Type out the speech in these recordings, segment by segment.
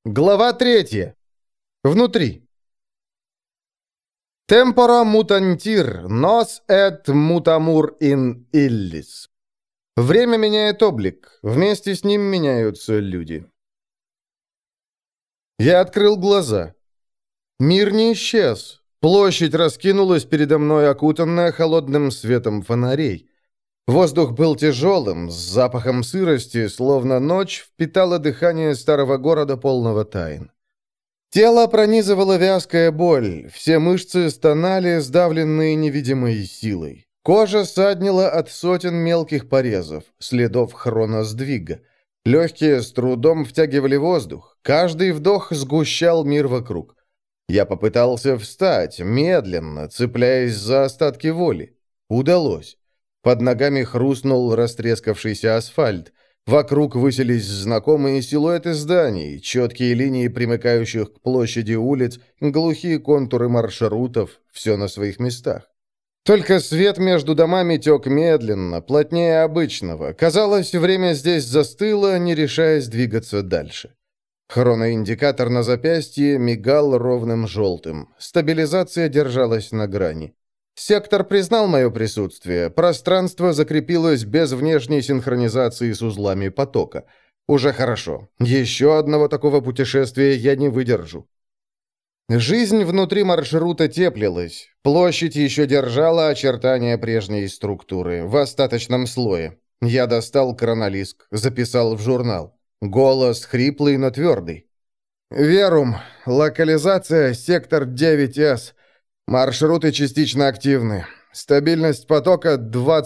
Глава 3. Внутри. Темпора мутантир, нос эт мутамур ин иллис. Время меняет облик, вместе с ним меняются люди. Я открыл глаза. Мир не исчез. Площадь раскинулась передо мной, окутанная холодным светом фонарей. Воздух был тяжелым, с запахом сырости, словно ночь впитала дыхание старого города, полного тайн. Тело пронизывала вязкая боль, все мышцы стонали, сдавленные невидимой силой. Кожа саднила от сотен мелких порезов, следов хроносдвига. Легкие с трудом втягивали воздух, каждый вдох сгущал мир вокруг. Я попытался встать, медленно, цепляясь за остатки воли. Удалось. Под ногами хрустнул растрескавшийся асфальт. Вокруг высились знакомые силуэты зданий, четкие линии примыкающих к площади улиц, глухие контуры маршрутов, все на своих местах. Только свет между домами тек медленно, плотнее обычного. Казалось, время здесь застыло, не решаясь двигаться дальше. Хроноиндикатор на запястье мигал ровным желтым. Стабилизация держалась на грани. Сектор признал мое присутствие. Пространство закрепилось без внешней синхронизации с узлами потока. Уже хорошо. Еще одного такого путешествия я не выдержу. Жизнь внутри маршрута теплилась. Площадь еще держала очертания прежней структуры, в остаточном слое. Я достал хронолиск, записал в журнал. Голос хриплый, но твердый. «Верум. Локализация. Сектор 9С. Маршруты частично активны. Стабильность потока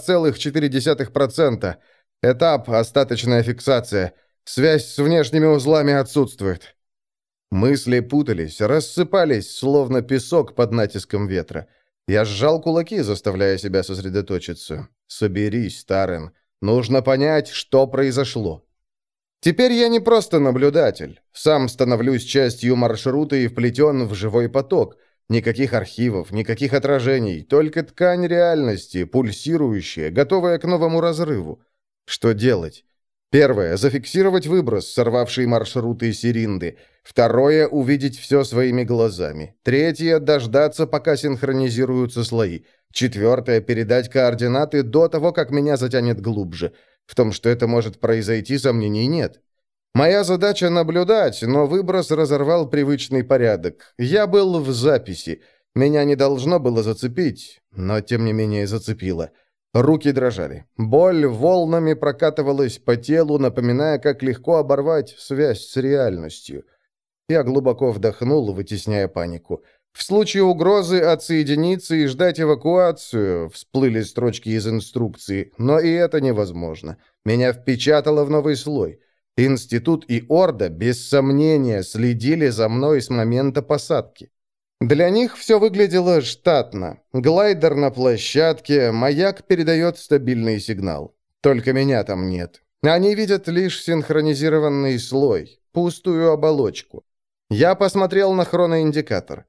2,4%. Этап – остаточная фиксация. Связь с внешними узлами отсутствует». Мысли путались, рассыпались, словно песок под натиском ветра. Я сжал кулаки, заставляя себя сосредоточиться. «Соберись, Тарен. Нужно понять, что произошло». Теперь я не просто наблюдатель. Сам становлюсь частью маршрута и вплетен в живой поток. Никаких архивов, никаких отражений, только ткань реальности, пульсирующая, готовая к новому разрыву. Что делать? Первое – зафиксировать выброс, сорвавший маршруты Сиринды. Второе – увидеть все своими глазами. Третье – дождаться, пока синхронизируются слои. Четвертое – передать координаты до того, как меня затянет глубже. В том, что это может произойти, сомнений нет. Моя задача наблюдать, но выброс разорвал привычный порядок. Я был в записи. Меня не должно было зацепить, но тем не менее зацепило. Руки дрожали. Боль волнами прокатывалась по телу, напоминая, как легко оборвать связь с реальностью. Я глубоко вдохнул, вытесняя панику. В случае угрозы отсоединиться и ждать эвакуацию, всплыли строчки из инструкции, но и это невозможно. Меня впечатало в новый слой. Институт и Орда, без сомнения, следили за мной с момента посадки. Для них все выглядело штатно. Глайдер на площадке, маяк передает стабильный сигнал. Только меня там нет. Они видят лишь синхронизированный слой, пустую оболочку. Я посмотрел на хроноиндикатор.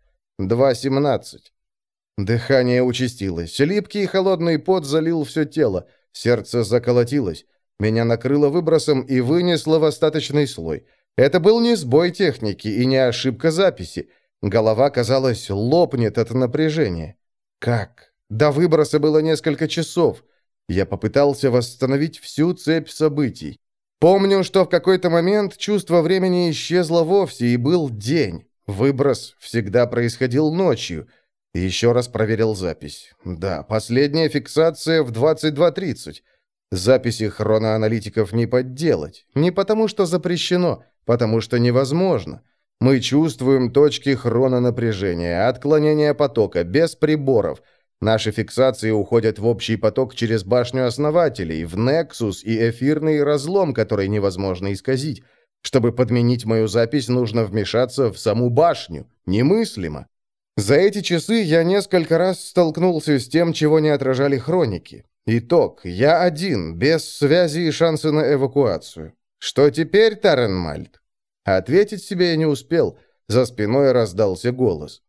2:17. Дыхание участилось. Липкий и холодный пот залил все тело. Сердце заколотилось. Меня накрыло выбросом и вынесло в остаточный слой. Это был не сбой техники и не ошибка записи. Голова, казалось, лопнет от напряжения. Как? До выброса было несколько часов. Я попытался восстановить всю цепь событий. Помню, что в какой-то момент чувство времени исчезло вовсе, и был день. Выброс всегда происходил ночью. Еще раз проверил запись. Да, последняя фиксация в 22:30. Записи хроноаналитиков не подделать. Не потому, что запрещено, потому что невозможно. Мы чувствуем точки хрононапряжения, отклонения потока, без приборов. Наши фиксации уходят в общий поток через башню основателей, в Нексус и эфирный разлом, который невозможно исказить. Чтобы подменить мою запись, нужно вмешаться в саму башню. Немыслимо. За эти часы я несколько раз столкнулся с тем, чего не отражали хроники. Итог. Я один, без связи и шанса на эвакуацию. Что теперь, Таренмальд? Ответить себе я не успел. За спиной раздался голос.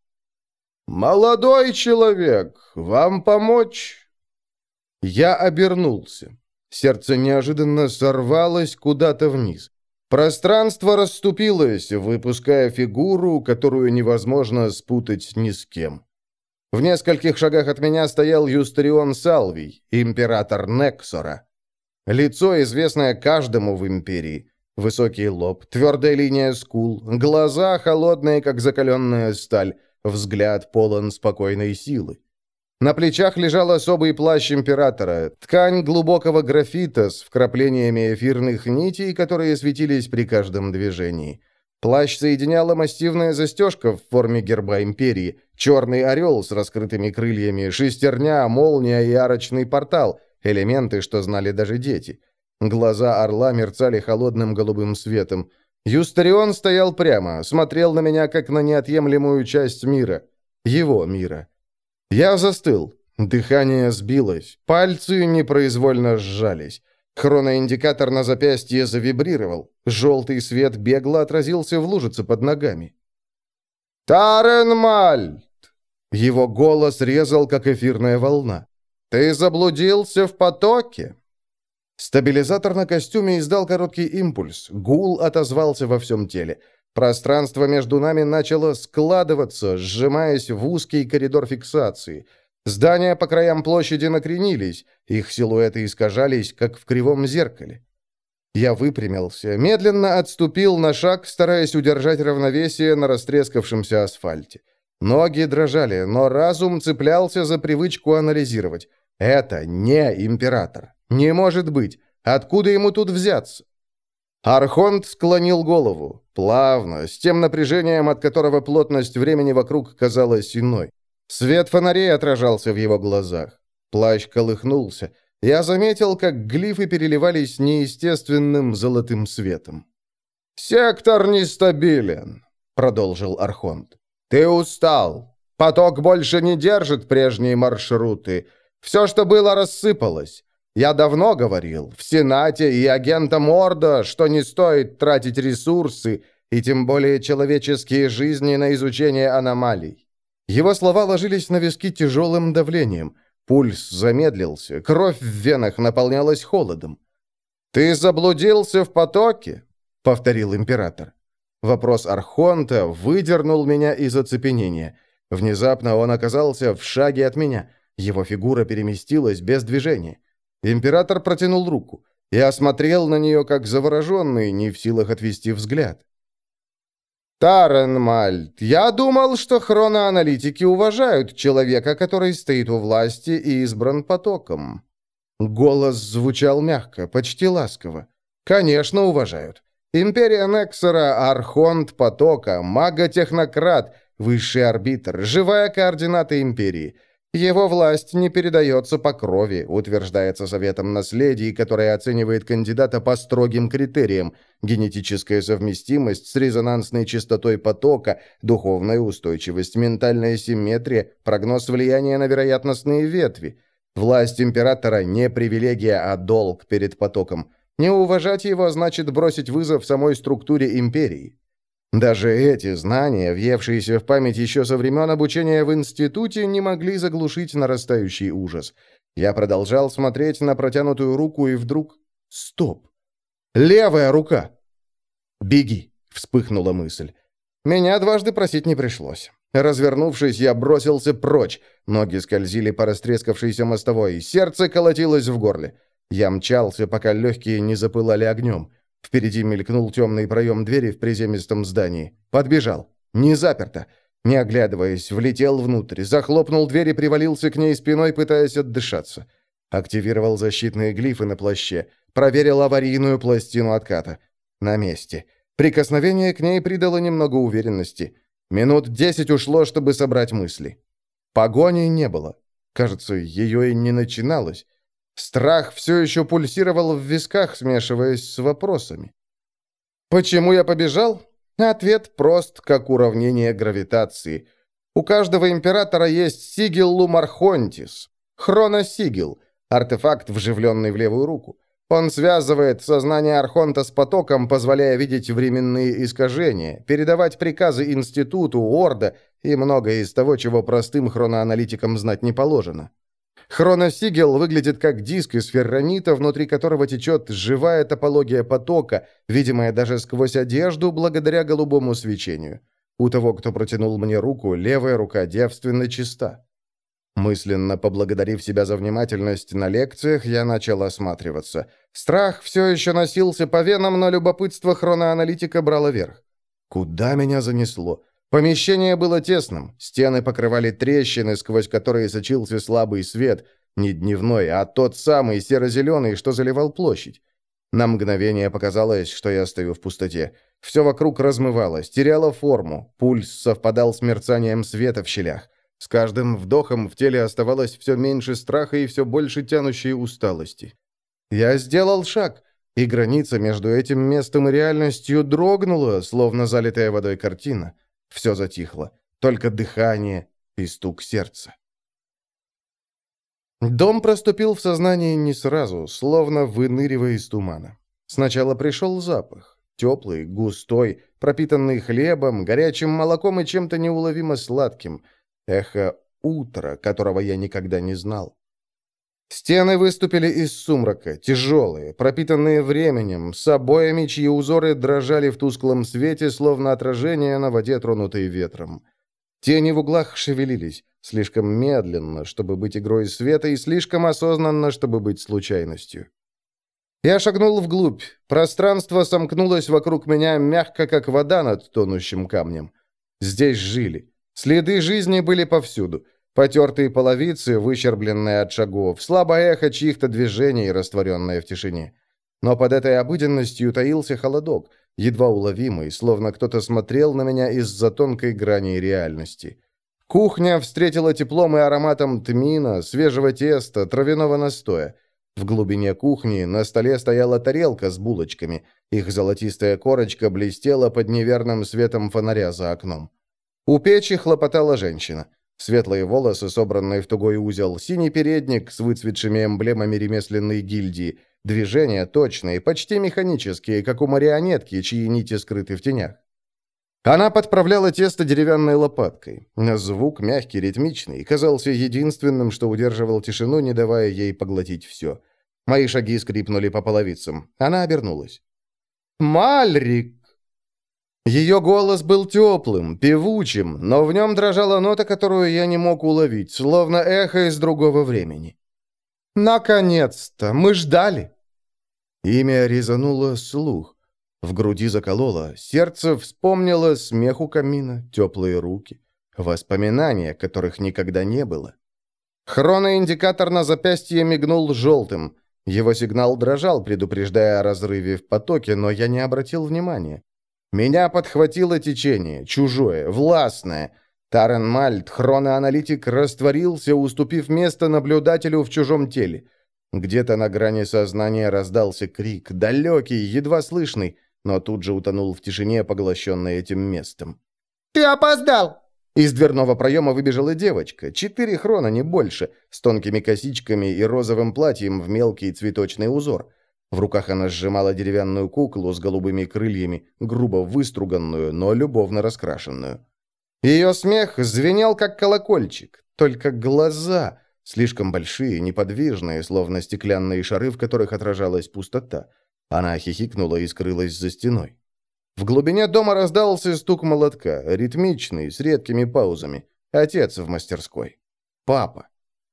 «Молодой человек, вам помочь?» Я обернулся. Сердце неожиданно сорвалось куда-то вниз. Пространство расступилось, выпуская фигуру, которую невозможно спутать ни с кем. В нескольких шагах от меня стоял Юстарион Салвий, император Нексора. Лицо, известное каждому в империи. Высокий лоб, твердая линия скул, глаза холодные, как закаленная сталь, взгляд полон спокойной силы. На плечах лежал особый плащ императора, ткань глубокого графита с вкраплениями эфирных нитей, которые светились при каждом движении. Плащ соединяла массивная застежка в форме герба империи, черный орел с раскрытыми крыльями, шестерня, молния и арочный портал, элементы, что знали даже дети. Глаза орла мерцали холодным голубым светом. Юстарион стоял прямо, смотрел на меня, как на неотъемлемую часть мира. Его мира. Я застыл. Дыхание сбилось. Пальцы непроизвольно сжались. Хроноиндикатор на запястье завибрировал. Желтый свет бегло отразился в лужице под ногами. «Таренмальд!» Его голос резал, как эфирная волна. «Ты заблудился в потоке?» Стабилизатор на костюме издал короткий импульс. Гул отозвался во всем теле. Пространство между нами начало складываться, сжимаясь в узкий коридор фиксации. Здания по краям площади накренились, их силуэты искажались, как в кривом зеркале. Я выпрямился, медленно отступил на шаг, стараясь удержать равновесие на растрескавшемся асфальте. Ноги дрожали, но разум цеплялся за привычку анализировать. Это не император. Не может быть. Откуда ему тут взяться? Архонт склонил голову, плавно, с тем напряжением, от которого плотность времени вокруг казалась иной. Свет фонарей отражался в его глазах. Плащ колыхнулся. Я заметил, как глифы переливались неестественным золотым светом. «Сектор нестабилен», — продолжил Архонт. «Ты устал. Поток больше не держит прежние маршруты. Все, что было, рассыпалось. Я давно говорил, в Сенате и агентам Орда, что не стоит тратить ресурсы, и тем более человеческие жизни на изучение аномалий». Его слова ложились на виски тяжелым давлением. Пульс замедлился, кровь в венах наполнялась холодом. «Ты заблудился в потоке?» — повторил император. Вопрос Архонта выдернул меня из оцепенения. Внезапно он оказался в шаге от меня. Его фигура переместилась без движения. Император протянул руку. Я смотрел на нее, как завороженный, не в силах отвести взгляд. «Таренмальд, я думал, что хроноаналитики уважают человека, который стоит у власти и избран потоком». Голос звучал мягко, почти ласково. «Конечно, уважают. Империя Нексора, Архонт потока, мага-технократ, высший арбитр, живая координата империи. Его власть не передается по крови, утверждается Советом наследий, который оценивает кандидата по строгим критериям: генетическая совместимость с резонансной частотой потока, духовная устойчивость, ментальная симметрия, прогноз влияния на вероятностные ветви. Власть императора не привилегия, а долг перед потоком. Не уважать его значит бросить вызов самой структуре империи. Даже эти знания, въевшиеся в память еще со времен обучения в институте, не могли заглушить нарастающий ужас. Я продолжал смотреть на протянутую руку, и вдруг... Стоп! Левая рука! «Беги!» — вспыхнула мысль. Меня дважды просить не пришлось. Развернувшись, я бросился прочь. Ноги скользили по растрескавшейся мостовой, сердце колотилось в горле. Я мчался, пока легкие не запылали огнем. Впереди мелькнул темный проем двери в приземистом здании. Подбежал. Не заперто. Не оглядываясь, влетел внутрь, захлопнул дверь и привалился к ней спиной, пытаясь отдышаться. Активировал защитные глифы на плаще. Проверил аварийную пластину отката. На месте. Прикосновение к ней придало немного уверенности. Минут 10 ушло, чтобы собрать мысли. Погони не было. Кажется, ее и не начиналось. Страх все еще пульсировал в висках, смешиваясь с вопросами. Почему я побежал? Ответ прост, как уравнение гравитации. У каждого императора есть сигил Лумархонтис, хроносигил, артефакт, вживленный в левую руку. Он связывает сознание Архонта с потоком, позволяя видеть временные искажения, передавать приказы Институту, Орда и многое из того, чего простым хроноаналитикам знать не положено. Хроносигел выглядит как диск из ферронита, внутри которого течет живая топология потока, видимая даже сквозь одежду благодаря голубому свечению. У того, кто протянул мне руку, левая рука девственно чиста. Мысленно поблагодарив себя за внимательность на лекциях, я начал осматриваться. Страх все еще носился по венам, но любопытство хроноаналитика брало верх. Куда меня занесло? Помещение было тесным, стены покрывали трещины, сквозь которые сочился слабый свет, не дневной, а тот самый серо-зеленый, что заливал площадь. На мгновение показалось, что я стою в пустоте. Все вокруг размывалось, теряло форму, пульс совпадал с мерцанием света в щелях. С каждым вдохом в теле оставалось все меньше страха и все больше тянущей усталости. Я сделал шаг, и граница между этим местом и реальностью дрогнула, словно залитая водой картина. Все затихло, только дыхание и стук сердца. Дом проступил в сознание не сразу, словно выныривая из тумана. Сначала пришел запах. Теплый, густой, пропитанный хлебом, горячим молоком и чем-то неуловимо сладким. Эхо утра, которого я никогда не знал. Стены выступили из сумрака, тяжелые, пропитанные временем, с обоями, чьи узоры дрожали в тусклом свете, словно отражение на воде, тронутой ветром. Тени в углах шевелились, слишком медленно, чтобы быть игрой света, и слишком осознанно, чтобы быть случайностью. Я шагнул вглубь. Пространство сомкнулось вокруг меня мягко, как вода над тонущим камнем. Здесь жили. Следы жизни были повсюду. Потертые половицы, выщербленные от шагов, слабое эхо чьих-то движений, растворенное в тишине. Но под этой обыденностью таился холодок, едва уловимый, словно кто-то смотрел на меня из-за тонкой грани реальности. Кухня встретила теплом и ароматом тмина, свежего теста, травяного настоя. В глубине кухни на столе стояла тарелка с булочками. Их золотистая корочка блестела под неверным светом фонаря за окном. У печи хлопотала женщина. Светлые волосы, собранные в тугой узел, синий передник с выцветшими эмблемами ремесленной гильдии, движения точные, почти механические, как у марионетки, чьи нити скрыты в тенях. Она подправляла тесто деревянной лопаткой. Звук, мягкий, ритмичный, казался единственным, что удерживал тишину, не давая ей поглотить все. Мои шаги скрипнули по половицам. Она обернулась. «Мальрик!» Ее голос был теплым, певучим, но в нем дрожала нота, которую я не мог уловить, словно эхо из другого времени. «Наконец-то! Мы ждали!» Имя резануло слух. В груди закололо, сердце вспомнило смех у камина, теплые руки, воспоминания, которых никогда не было. Хроноиндикатор на запястье мигнул желтым. Его сигнал дрожал, предупреждая о разрыве в потоке, но я не обратил внимания. Меня подхватило течение, чужое, властное. Тарен Мальт, хроноаналитик, растворился, уступив место наблюдателю в чужом теле. Где-то на грани сознания раздался крик, далекий, едва слышный, но тут же утонул в тишине, поглощенной этим местом. «Ты опоздал!» Из дверного проема выбежала девочка, 4 хрона, не больше, с тонкими косичками и розовым платьем в мелкий цветочный узор. В руках она сжимала деревянную куклу с голубыми крыльями, грубо выструганную, но любовно раскрашенную. Ее смех звенел, как колокольчик, только глаза, слишком большие, неподвижные, словно стеклянные шары, в которых отражалась пустота. Она хихикнула и скрылась за стеной. В глубине дома раздался стук молотка, ритмичный, с редкими паузами. Отец в мастерской. Папа.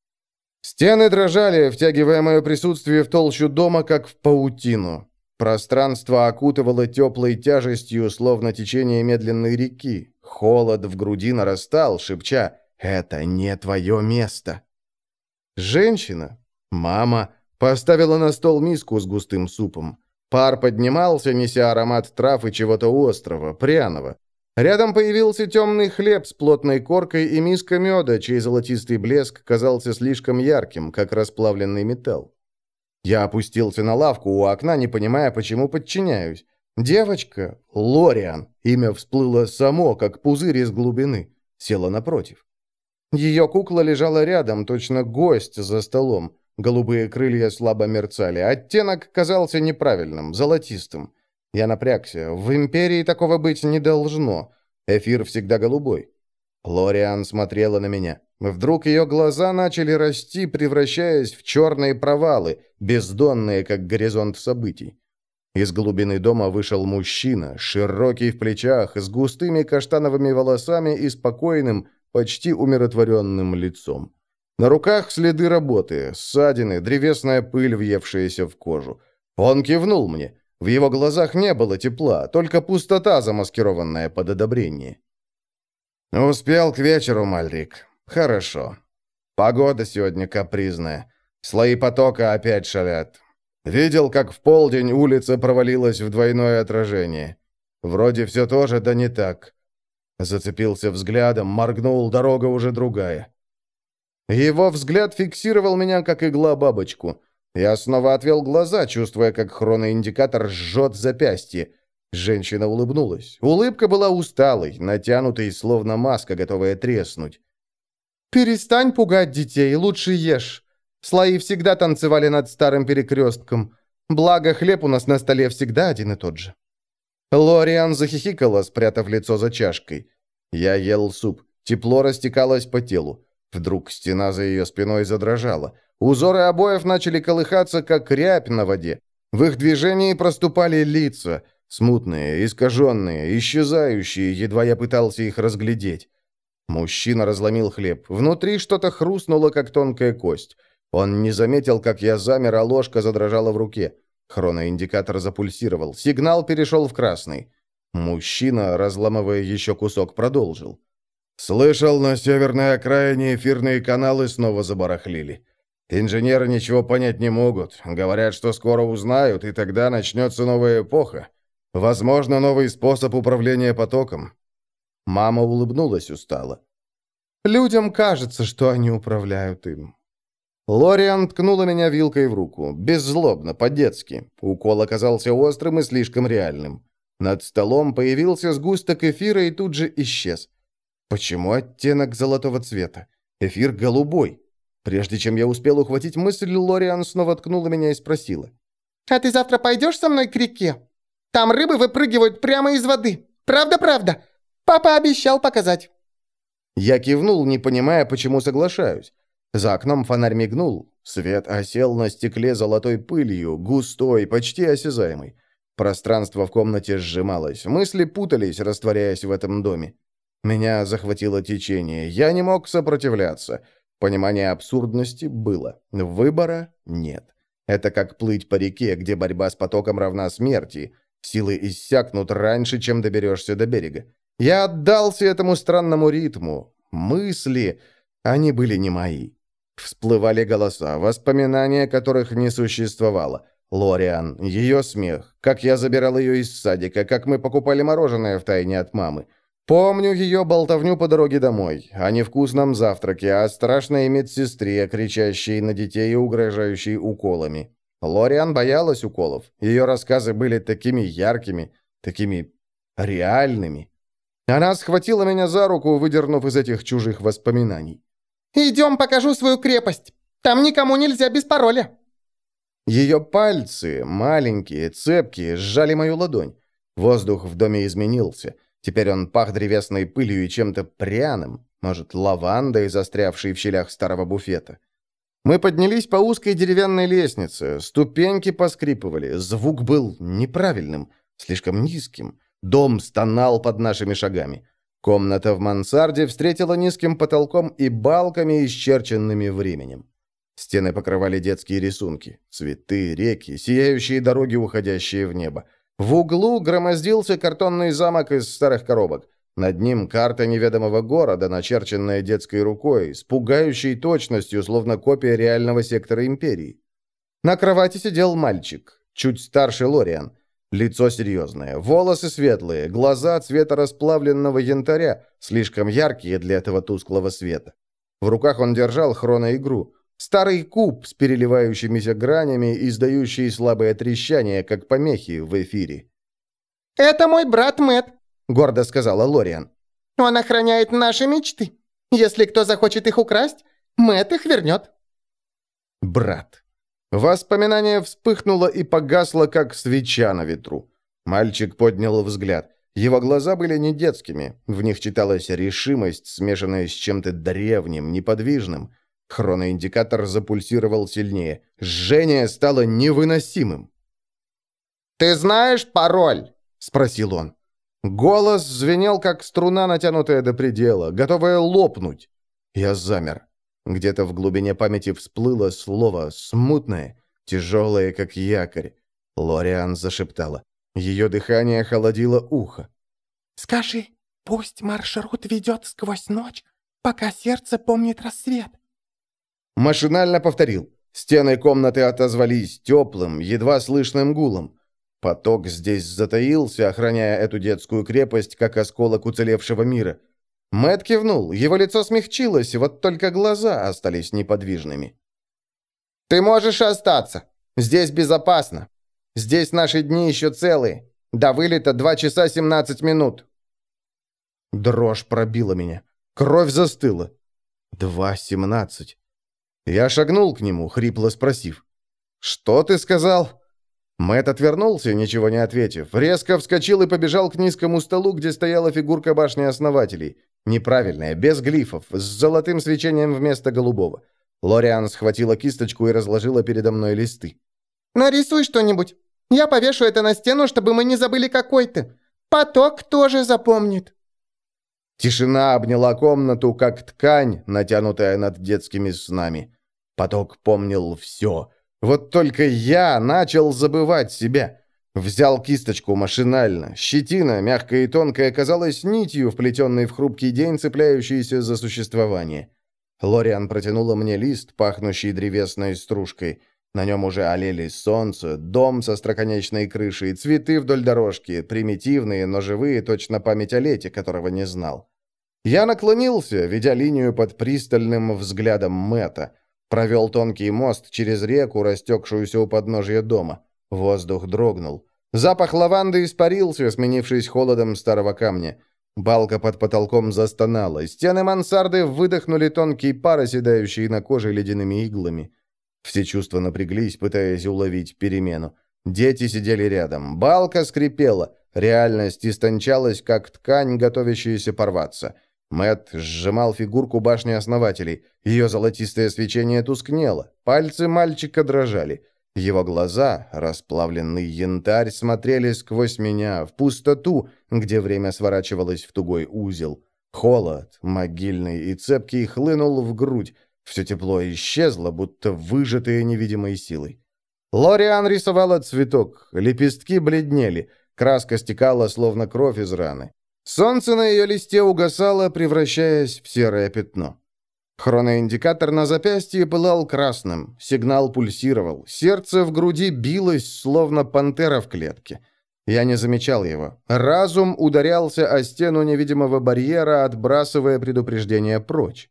Стены дрожали, втягивая мое присутствие в толщу дома, как в паутину. Пространство окутывало теплой тяжестью, словно течение медленной реки. Холод в груди нарастал, шепча «Это не твое место». Женщина, мама, поставила на стол миску с густым супом. Пар поднимался, неся аромат трав и чего-то острого, пряного. Рядом появился темный хлеб с плотной коркой и миска меда, чей золотистый блеск казался слишком ярким, как расплавленный металл. Я опустился на лавку у окна, не понимая, почему подчиняюсь. Девочка, Лориан, имя всплыло само, как пузырь из глубины, села напротив. Ее кукла лежала рядом, точно гость за столом. Голубые крылья слабо мерцали. Оттенок казался неправильным, золотистым. Я напрягся. В Империи такого быть не должно. Эфир всегда голубой. Лориан смотрела на меня. Вдруг ее глаза начали расти, превращаясь в черные провалы, бездонные, как горизонт событий. Из глубины дома вышел мужчина, широкий в плечах, с густыми каштановыми волосами и спокойным, почти умиротворенным лицом. На руках следы работы, ссадины, древесная пыль, въевшаяся в кожу. Он кивнул мне. В его глазах не было тепла, только пустота, замаскированная под одобрение. «Успел к вечеру, Мальрик. Хорошо. Погода сегодня капризная. Слои потока опять шалят. Видел, как в полдень улица провалилась в двойное отражение. Вроде все тоже, да не так». Зацепился взглядом, моргнул, дорога уже другая. Его взгляд фиксировал меня, как игла бабочку. Я снова отвел глаза, чувствуя, как хроноиндикатор жжет запястье. Женщина улыбнулась. Улыбка была усталой, натянутой, словно маска, готовая треснуть. «Перестань пугать детей, лучше ешь. Слои всегда танцевали над старым перекрестком. Благо, хлеб у нас на столе всегда один и тот же». Лориан захихикала, спрятав лицо за чашкой. Я ел суп. Тепло растекалось по телу. Вдруг стена за ее спиной задрожала. Узоры обоев начали колыхаться, как рябь на воде. В их движении проступали лица, смутные, искаженные, исчезающие, едва я пытался их разглядеть. Мужчина разломил хлеб. Внутри что-то хрустнуло, как тонкая кость. Он не заметил, как я замер, а ложка задрожала в руке. Хроноиндикатор запульсировал. Сигнал перешел в красный. Мужчина, разламывая еще кусок, продолжил. «Слышал, на северной окраине эфирные каналы снова забарахлили. Инженеры ничего понять не могут. Говорят, что скоро узнают, и тогда начнется новая эпоха. Возможно, новый способ управления потоком». Мама улыбнулась устало. «Людям кажется, что они управляют им». Лориан ткнула меня вилкой в руку. Беззлобно, по-детски. Укол оказался острым и слишком реальным. Над столом появился сгусток эфира и тут же исчез. Почему оттенок золотого цвета? Эфир голубой. Прежде чем я успел ухватить мысль, Лориан снова ткнула меня и спросила. «А ты завтра пойдешь со мной к реке? Там рыбы выпрыгивают прямо из воды. Правда-правда. Папа обещал показать». Я кивнул, не понимая, почему соглашаюсь. За окном фонарь мигнул. Свет осел на стекле золотой пылью, густой, почти осязаемый. Пространство в комнате сжималось. Мысли путались, растворяясь в этом доме. Меня захватило течение. Я не мог сопротивляться. Понимание абсурдности было. Выбора нет. Это как плыть по реке, где борьба с потоком равна смерти. Силы иссякнут раньше, чем доберешься до берега. Я отдался этому странному ритму. Мысли, они были не мои. Всплывали голоса, воспоминания которых не существовало. Лориан, ее смех, как я забирал ее из садика, как мы покупали мороженое втайне от мамы. Помню ее болтовню по дороге домой, о невкусном завтраке, о страшной медсестре, кричащей на детей и угрожающей уколами. Лориан боялась уколов. Ее рассказы были такими яркими, такими реальными. Она схватила меня за руку, выдернув из этих чужих воспоминаний. «Идем, покажу свою крепость. Там никому нельзя без пароля». Ее пальцы, маленькие, цепкие, сжали мою ладонь. Воздух в доме изменился. Теперь он пах древесной пылью и чем-то пряным, может, лавандой, застрявшей в щелях старого буфета. Мы поднялись по узкой деревянной лестнице, ступеньки поскрипывали, звук был неправильным, слишком низким. Дом стонал под нашими шагами. Комната в мансарде встретила низким потолком и балками, исчерченными временем. Стены покрывали детские рисунки, цветы, реки, сияющие дороги, уходящие в небо. В углу громоздился картонный замок из старых коробок. Над ним карта неведомого города, начерченная детской рукой, с пугающей точностью, словно копия реального сектора империи. На кровати сидел мальчик, чуть старше Лориан. Лицо серьезное, волосы светлые, глаза цвета расплавленного янтаря, слишком яркие для этого тусклого света. В руках он держал хроноигру. Старый куб с переливающимися гранями, издающий слабое трещание, как помехи в эфире. «Это мой брат Мэтт», — гордо сказала Лориан. «Он охраняет наши мечты. Если кто захочет их украсть, Мэтт их вернет». Брат. Воспоминание вспыхнуло и погасло, как свеча на ветру. Мальчик поднял взгляд. Его глаза были не детскими, в них читалась решимость, смешанная с чем-то древним, неподвижным. Хроноиндикатор запульсировал сильнее. Жжение стало невыносимым. «Ты знаешь пароль?» — спросил он. Голос звенел, как струна, натянутая до предела, готовая лопнуть. Я замер. Где-то в глубине памяти всплыло слово, смутное, тяжелое, как якорь. Лориан зашептала. Ее дыхание холодило ухо. «Скажи, пусть маршрут ведет сквозь ночь, пока сердце помнит рассвет». Машинально повторил. Стены комнаты отозвались теплым, едва слышным гулом. Поток здесь затаился, охраняя эту детскую крепость, как осколок уцелевшего мира. Мэтт кивнул, его лицо смягчилось, вот только глаза остались неподвижными. «Ты можешь остаться. Здесь безопасно. Здесь наши дни еще целые. До вылета 2 часа 17 минут». Дрожь пробила меня. Кровь застыла. 2:17. Я шагнул к нему, хрипло спросив. «Что ты сказал?» Мэтт отвернулся, ничего не ответив. Резко вскочил и побежал к низкому столу, где стояла фигурка башни основателей. Неправильная, без глифов, с золотым свечением вместо голубого. Лориан схватила кисточку и разложила передо мной листы. «Нарисуй что-нибудь. Я повешу это на стену, чтобы мы не забыли, какой ты. Поток тоже запомнит». Тишина обняла комнату, как ткань, натянутая над детскими снами. Поток помнил все. Вот только я начал забывать себя. Взял кисточку машинально. Щетина, мягкая и тонкая, казалась нитью, вплетенной в хрупкий день, цепляющейся за существование. Лориан протянула мне лист, пахнущий древесной стружкой. На нем уже олели солнце, дом со остроконечной крышей, цветы вдоль дорожки, примитивные, но живые, точно память о лете, которого не знал. Я наклонился, ведя линию под пристальным взглядом Мэтта. Провел тонкий мост через реку, растекшуюся у подножия дома. Воздух дрогнул. Запах лаванды испарился, сменившись холодом старого камня. Балка под потолком застонала. Стены мансарды выдохнули тонкий пар, оседающий на коже ледяными иглами. Все чувства напряглись, пытаясь уловить перемену. Дети сидели рядом. Балка скрипела. Реальность истончалась, как ткань, готовящаяся порваться. Мэтт сжимал фигурку башни основателей. Ее золотистое свечение тускнело. Пальцы мальчика дрожали. Его глаза, расплавленный янтарь, смотрели сквозь меня, в пустоту, где время сворачивалось в тугой узел. Холод, могильный и цепкий, хлынул в грудь. Все тепло исчезло, будто выжатое невидимой силой. Лориан рисовала цветок, лепестки бледнели, краска стекала, словно кровь из раны. Солнце на ее листе угасало, превращаясь в серое пятно. Хроноиндикатор на запястье пылал красным, сигнал пульсировал, сердце в груди билось, словно пантера в клетке. Я не замечал его. Разум ударялся о стену невидимого барьера, отбрасывая предупреждение прочь.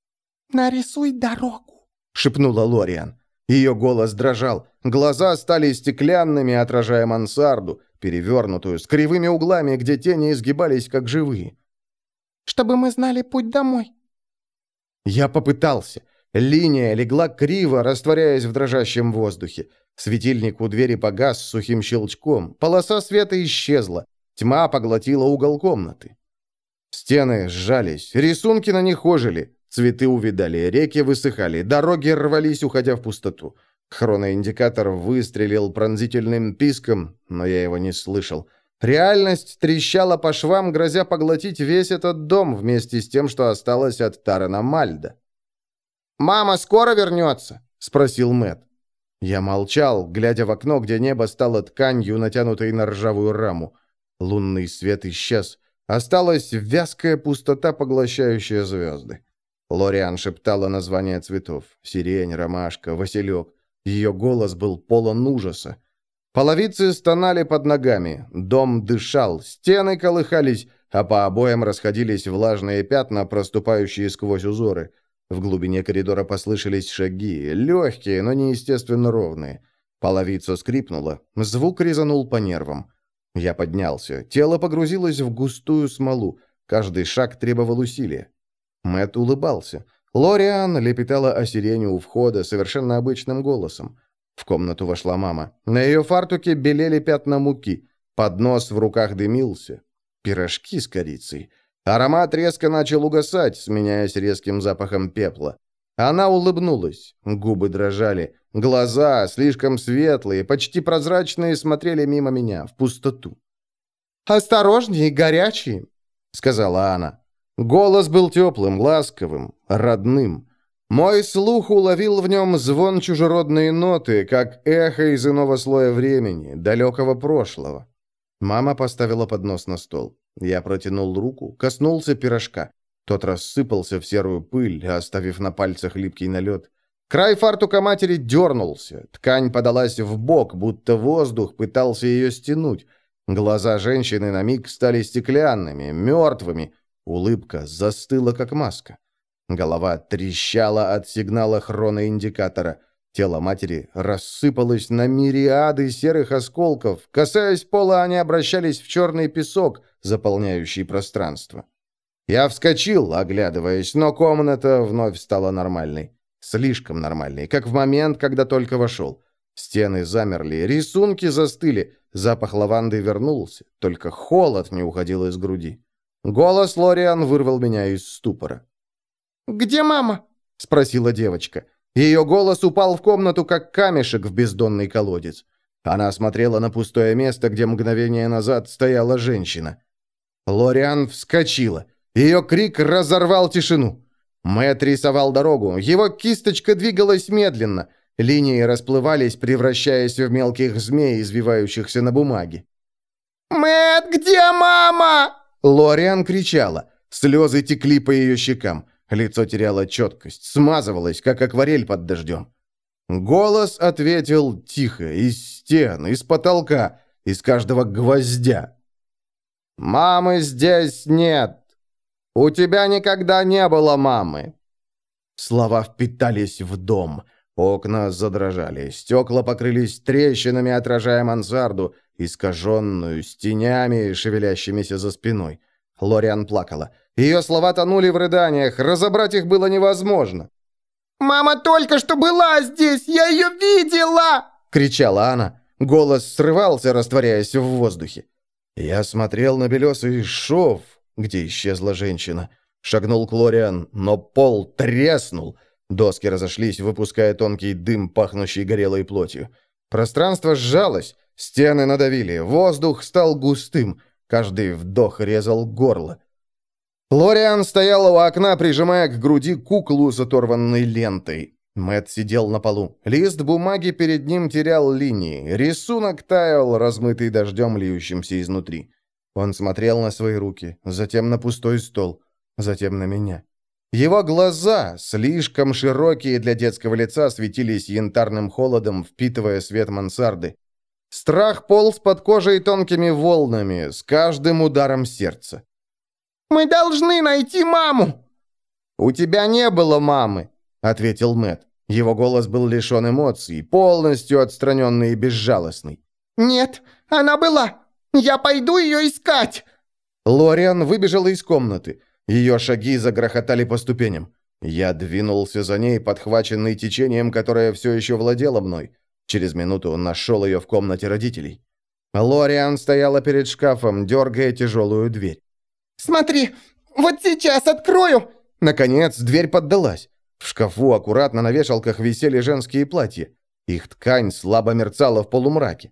«Нарисуй дорогу», — шепнула Лориан. Ее голос дрожал, глаза стали стеклянными, отражая мансарду, перевернутую, с кривыми углами, где тени изгибались, как живые. «Чтобы мы знали путь домой». Я попытался. Линия легла криво, растворяясь в дрожащем воздухе. Светильник у двери погас с сухим щелчком. Полоса света исчезла. Тьма поглотила угол комнаты. Стены сжались, рисунки на них ожили. Цветы увядали, реки высыхали, дороги рвались, уходя в пустоту. Хроноиндикатор выстрелил пронзительным писком, но я его не слышал. Реальность трещала по швам, грозя поглотить весь этот дом вместе с тем, что осталось от Тарана Мальда. «Мама скоро вернется?» — спросил Мэтт. Я молчал, глядя в окно, где небо стало тканью, натянутой на ржавую раму. Лунный свет исчез. Осталась вязкая пустота, поглощающая звезды. Лориан шептала названия цветов. Сирень, ромашка, василек. Ее голос был полон ужаса. Половицы стонали под ногами, дом дышал, стены колыхались, а по обоям расходились влажные пятна, проступающие сквозь узоры. В глубине коридора послышались шаги, легкие, но неестественно ровные. Половица скрипнула, звук резанул по нервам. Я поднялся, тело погрузилось в густую смолу, каждый шаг требовал усилия. Мэтт улыбался. Лориан лепетала о сирене у входа совершенно обычным голосом. В комнату вошла мама. На ее фартуке белели пятна муки. Поднос в руках дымился. Пирожки с корицей. Аромат резко начал угасать, сменяясь резким запахом пепла. Она улыбнулась, губы дрожали, глаза, слишком светлые, почти прозрачные, смотрели мимо меня, в пустоту. «Осторожнее, горячие», — сказала она. Голос был теплым, ласковым, родным. Мой слух уловил в нем звон чужеродные ноты, как эхо из иного слоя времени, далекого прошлого. Мама поставила поднос на стол. Я протянул руку, коснулся пирожка. Тот рассыпался в серую пыль, оставив на пальцах липкий налет. Край фартука матери дернулся. Ткань подалась вбок, будто воздух пытался ее стянуть. Глаза женщины на миг стали стеклянными, мертвыми. Улыбка застыла, как маска. Голова трещала от сигнала хроноиндикатора. Тело матери рассыпалось на мириады серых осколков. Касаясь пола, они обращались в черный песок, заполняющий пространство. Я вскочил, оглядываясь, но комната вновь стала нормальной. Слишком нормальной, как в момент, когда только вошел. Стены замерли, рисунки застыли, запах лаванды вернулся, только холод не уходил из груди. Голос Лориан вырвал меня из ступора. «Где мама?» — спросила девочка. Ее голос упал в комнату, как камешек в бездонный колодец. Она смотрела на пустое место, где мгновение назад стояла женщина. Лориан вскочила. Ее крик разорвал тишину. Мэтт рисовал дорогу. Его кисточка двигалась медленно. Линии расплывались, превращаясь в мелких змей, извивающихся на бумаге. «Мэтт, где мама?» Лориан кричала. Слезы текли по ее щекам. Лицо теряло четкость, смазывалось, как акварель под дождем. Голос ответил тихо, из стен, из потолка, из каждого гвоздя. «Мамы здесь нет. У тебя никогда не было мамы». Слова впитались в дом. Окна задрожали, стекла покрылись трещинами, отражая мансарду, искаженную, с тенями, шевелящимися за спиной. Лориан плакала. Ее слова тонули в рыданиях, разобрать их было невозможно. «Мама только что была здесь! Я ее видела!» — кричала она. Голос срывался, растворяясь в воздухе. Я смотрел на белесый шов, где исчезла женщина. Шагнул к Лориан, но пол треснул. Доски разошлись, выпуская тонкий дым, пахнущий горелой плотью. Пространство сжалось, стены надавили, воздух стал густым. Каждый вдох резал горло. Лориан стояла у окна, прижимая к груди куклу с оторванной лентой. Мэтт сидел на полу. Лист бумаги перед ним терял линии. Рисунок таял, размытый дождем, льющимся изнутри. Он смотрел на свои руки, затем на пустой стол, затем на меня. Его глаза, слишком широкие для детского лица, светились янтарным холодом, впитывая свет мансарды. Страх полз под кожей тонкими волнами, с каждым ударом сердца. «Мы должны найти маму!» «У тебя не было мамы», — ответил Мэтт. Его голос был лишен эмоций, полностью отстраненный и безжалостный. «Нет, она была! Я пойду ее искать!» Лориан выбежала из комнаты. Ее шаги загрохотали по ступеням. Я двинулся за ней, подхваченный течением, которое все еще владело мной. Через минуту он нашел ее в комнате родителей. Лориан стояла перед шкафом, дергая тяжелую дверь. «Смотри, вот сейчас открою!» Наконец, дверь поддалась. В шкафу аккуратно на вешалках висели женские платья. Их ткань слабо мерцала в полумраке.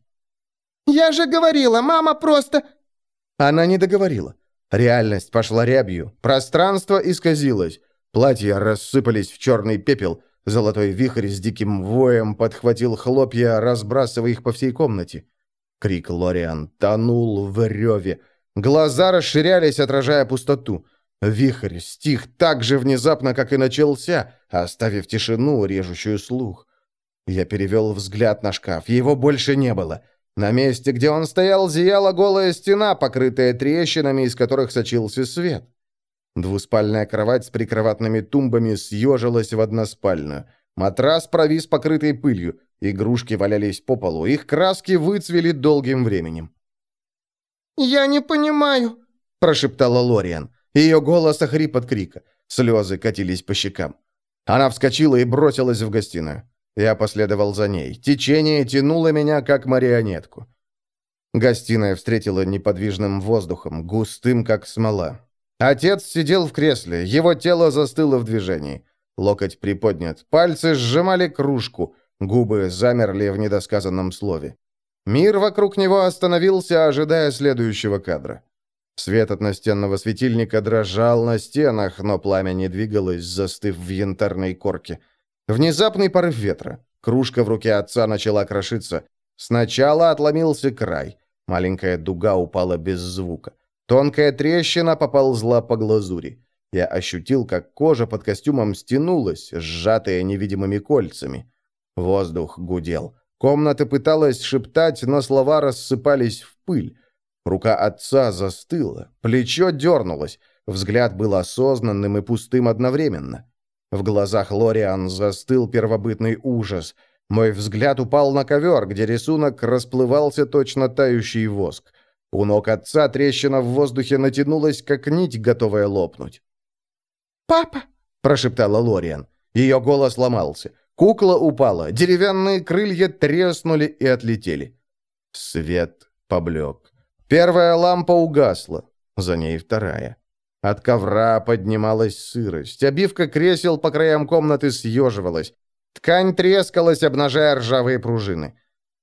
«Я же говорила, мама просто...» Она не договорила. Реальность пошла рябью, пространство исказилось. Платья рассыпались в черный пепел. Золотой вихрь с диким воем подхватил хлопья, разбрасывая их по всей комнате. Крик Лориан тонул в реве. Глаза расширялись, отражая пустоту. Вихрь стих так же внезапно, как и начался, оставив тишину, режущую слух. Я перевел взгляд на шкаф. Его больше не было. На месте, где он стоял, зияла голая стена, покрытая трещинами, из которых сочился свет. Двуспальная кровать с прикроватными тумбами съежилась в односпальную. Матрас провис, покрытый пылью. Игрушки валялись по полу. Их краски выцвели долгим временем. «Я не понимаю», – прошептала Лориан. Ее голос охрип от крика. Слезы катились по щекам. Она вскочила и бросилась в гостиную. Я последовал за ней. Течение тянуло меня, как марионетку. Гостиная встретила неподвижным воздухом, густым, как смола. Отец сидел в кресле, его тело застыло в движении. Локоть приподнят, пальцы сжимали кружку, губы замерли в недосказанном слове. Мир вокруг него остановился, ожидая следующего кадра. Свет от настенного светильника дрожал на стенах, но пламя не двигалось, застыв в янтарной корке. Внезапный порыв ветра. Кружка в руке отца начала крошиться. Сначала отломился край. Маленькая дуга упала без звука. Тонкая трещина поползла по глазури. Я ощутил, как кожа под костюмом стянулась, сжатая невидимыми кольцами. Воздух гудел. Комната пыталась шептать, но слова рассыпались в пыль. Рука отца застыла, плечо дернулось, взгляд был осознанным и пустым одновременно. В глазах Лориан застыл первобытный ужас. Мой взгляд упал на ковер, где рисунок расплывался точно тающий воск. У ног отца трещина в воздухе натянулась, как нить, готовая лопнуть. «Папа!» – прошептала Лориан. Ее голос ломался. Кукла упала, деревянные крылья треснули и отлетели. Свет поблек. Первая лампа угасла, за ней вторая. От ковра поднималась сырость, обивка кресел по краям комнаты съеживалась. Ткань трескалась, обнажая ржавые пружины.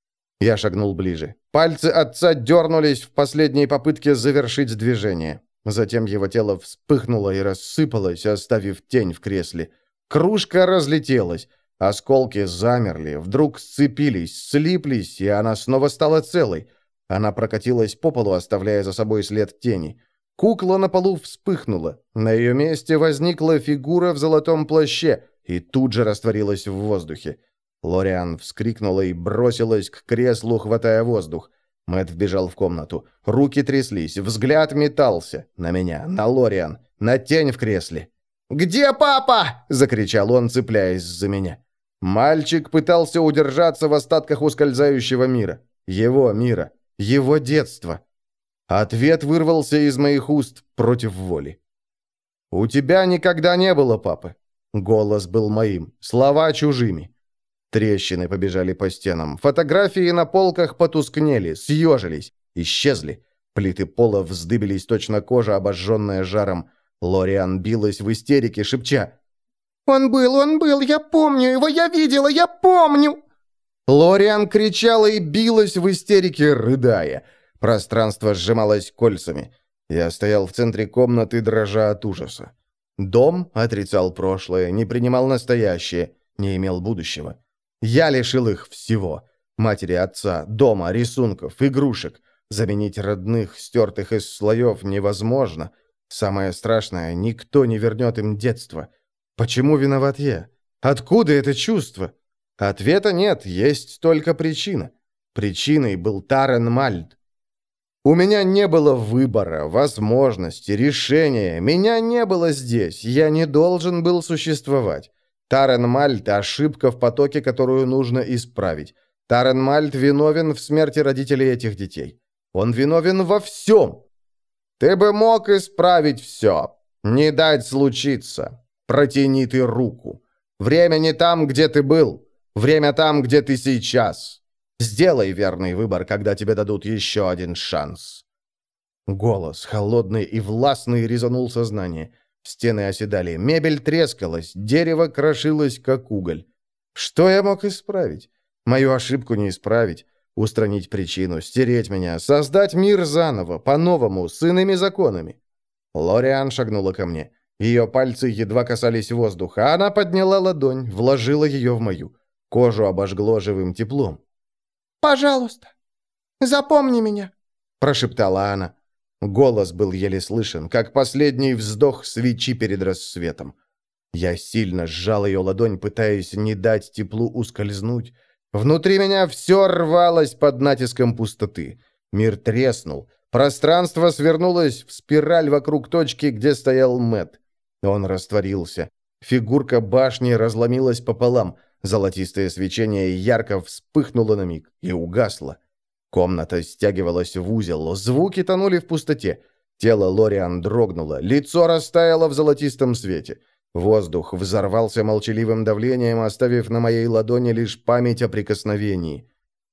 Я шагнул ближе. Пальцы отца дернулись в последней попытке завершить движение. Затем его тело вспыхнуло и рассыпалось, оставив тень в кресле. Кружка разлетелась. Осколки замерли, вдруг сцепились, слиплись, и она снова стала целой. Она прокатилась по полу, оставляя за собой след тени. Кукла на полу вспыхнула. На ее месте возникла фигура в золотом плаще и тут же растворилась в воздухе. Лориан вскрикнула и бросилась к креслу, хватая воздух. Мэтт вбежал в комнату. Руки тряслись, взгляд метался. На меня, на Лориан, на тень в кресле. «Где папа?» — закричал он, цепляясь за меня. Мальчик пытался удержаться в остатках ускользающего мира. Его мира. Его детства. Ответ вырвался из моих уст против воли. «У тебя никогда не было папы». Голос был моим, слова чужими. Трещины побежали по стенам. Фотографии на полках потускнели, съежились, исчезли. Плиты пола вздыбились, точно кожа, обожженная жаром. Лориан билась в истерике, шепча: он был, я помню его, я видела, я помню!» Лориан кричала и билась в истерике, рыдая. Пространство сжималось кольцами. Я стоял в центре комнаты, дрожа от ужаса. Дом отрицал прошлое, не принимал настоящее, не имел будущего. Я лишил их всего. Матери, отца, дома, рисунков, игрушек. Заменить родных, стертых из слоев, невозможно. Самое страшное, никто не вернет им детство. Почему виноват я? Откуда это чувство? Ответа нет, есть только причина. Причиной был Тарен Мальд. У меня не было выбора, возможности, решения. Меня не было здесь. Я не должен был существовать. Тарен Мальд – ошибка в потоке, которую нужно исправить. Тарен Мальд виновен в смерти родителей этих детей. Он виновен во всем. Ты бы мог исправить все. Не дать случиться. Протяни ты руку. Время не там, где ты был. Время там, где ты сейчас. Сделай верный выбор, когда тебе дадут еще один шанс. Голос, холодный и властный, резанул сознание. Стены оседали, мебель трескалась, дерево крошилось, как уголь. Что я мог исправить? Мою ошибку не исправить. Устранить причину, стереть меня, создать мир заново, по-новому, с иными законами. Лориан шагнула ко мне. Ее пальцы едва касались воздуха. Она подняла ладонь, вложила ее в мою. Кожу обожгло живым теплом. «Пожалуйста, запомни меня», — прошептала она. Голос был еле слышен, как последний вздох свечи перед рассветом. Я сильно сжал ее ладонь, пытаясь не дать теплу ускользнуть. Внутри меня все рвалось под натиском пустоты. Мир треснул. Пространство свернулось в спираль вокруг точки, где стоял Мэтт. Он растворился. Фигурка башни разломилась пополам. Золотистое свечение ярко вспыхнуло на миг и угасло. Комната стягивалась в узел, звуки тонули в пустоте. Тело Лориан дрогнуло, лицо растаяло в золотистом свете. Воздух взорвался молчаливым давлением, оставив на моей ладони лишь память о прикосновении.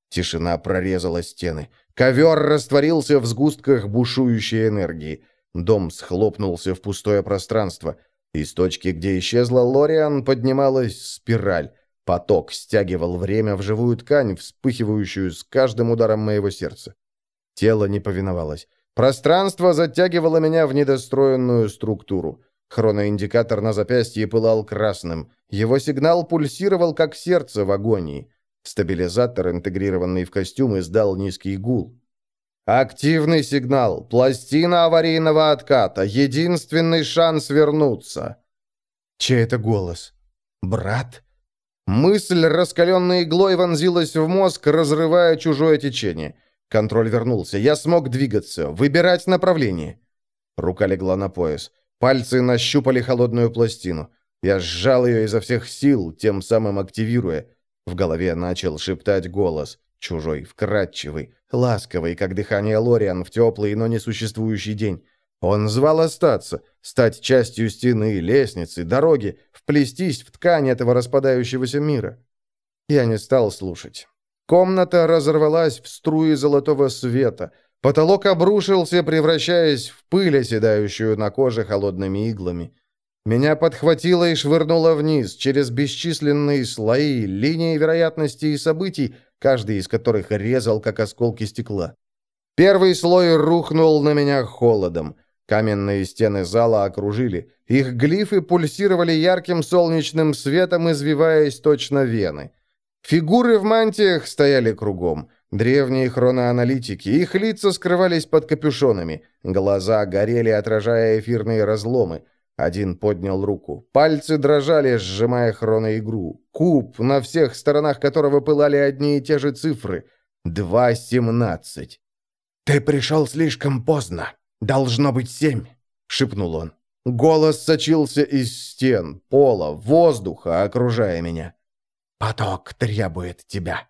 Тишина прорезала стены. Ковер растворился в сгустках бушующей энергии. Дом схлопнулся в пустое пространство. Из точки, где исчезла Лориан, поднималась спираль. Поток стягивал время в живую ткань, вспыхивающую с каждым ударом моего сердца. Тело не повиновалось. Пространство затягивало меня в недостроенную структуру. Хроноиндикатор на запястье пылал красным. Его сигнал пульсировал, как сердце в агонии. Стабилизатор, интегрированный в костюм, издал низкий гул. «Активный сигнал. Пластина аварийного отката. Единственный шанс вернуться». Чей это голос? Брат? Мысль, раскаленной иглой, вонзилась в мозг, разрывая чужое течение. Контроль вернулся. Я смог двигаться, выбирать направление. Рука легла на пояс. Пальцы нащупали холодную пластину. Я сжал ее изо всех сил, тем самым активируя. В голове начал шептать голос. Чужой, вкрадчивый, ласковый, как дыхание Лориан в теплый, но несуществующий день. Он звал остаться, стать частью стены, лестницы, дороги, вплестись в ткань этого распадающегося мира. Я не стал слушать. Комната разорвалась в струи золотого света. Потолок обрушился, превращаясь в пыль, оседающую на коже холодными иглами. Меня подхватило и швырнуло вниз, через бесчисленные слои, линии вероятностей и событий, каждый из которых резал, как осколки стекла. Первый слой рухнул на меня холодом. Каменные стены зала окружили. Их глифы пульсировали ярким солнечным светом, извиваясь точно вены. Фигуры в мантиях стояли кругом. Древние хроноаналитики. Их лица скрывались под капюшонами. Глаза горели, отражая эфирные разломы. Один поднял руку. Пальцы дрожали, сжимая хроноигру. Куб, на всех сторонах которого пылали одни и те же цифры. 2:17. «Ты пришел слишком поздно. Должно быть 7», — шепнул он. Голос сочился из стен, пола, воздуха, окружая меня. «Поток требует тебя».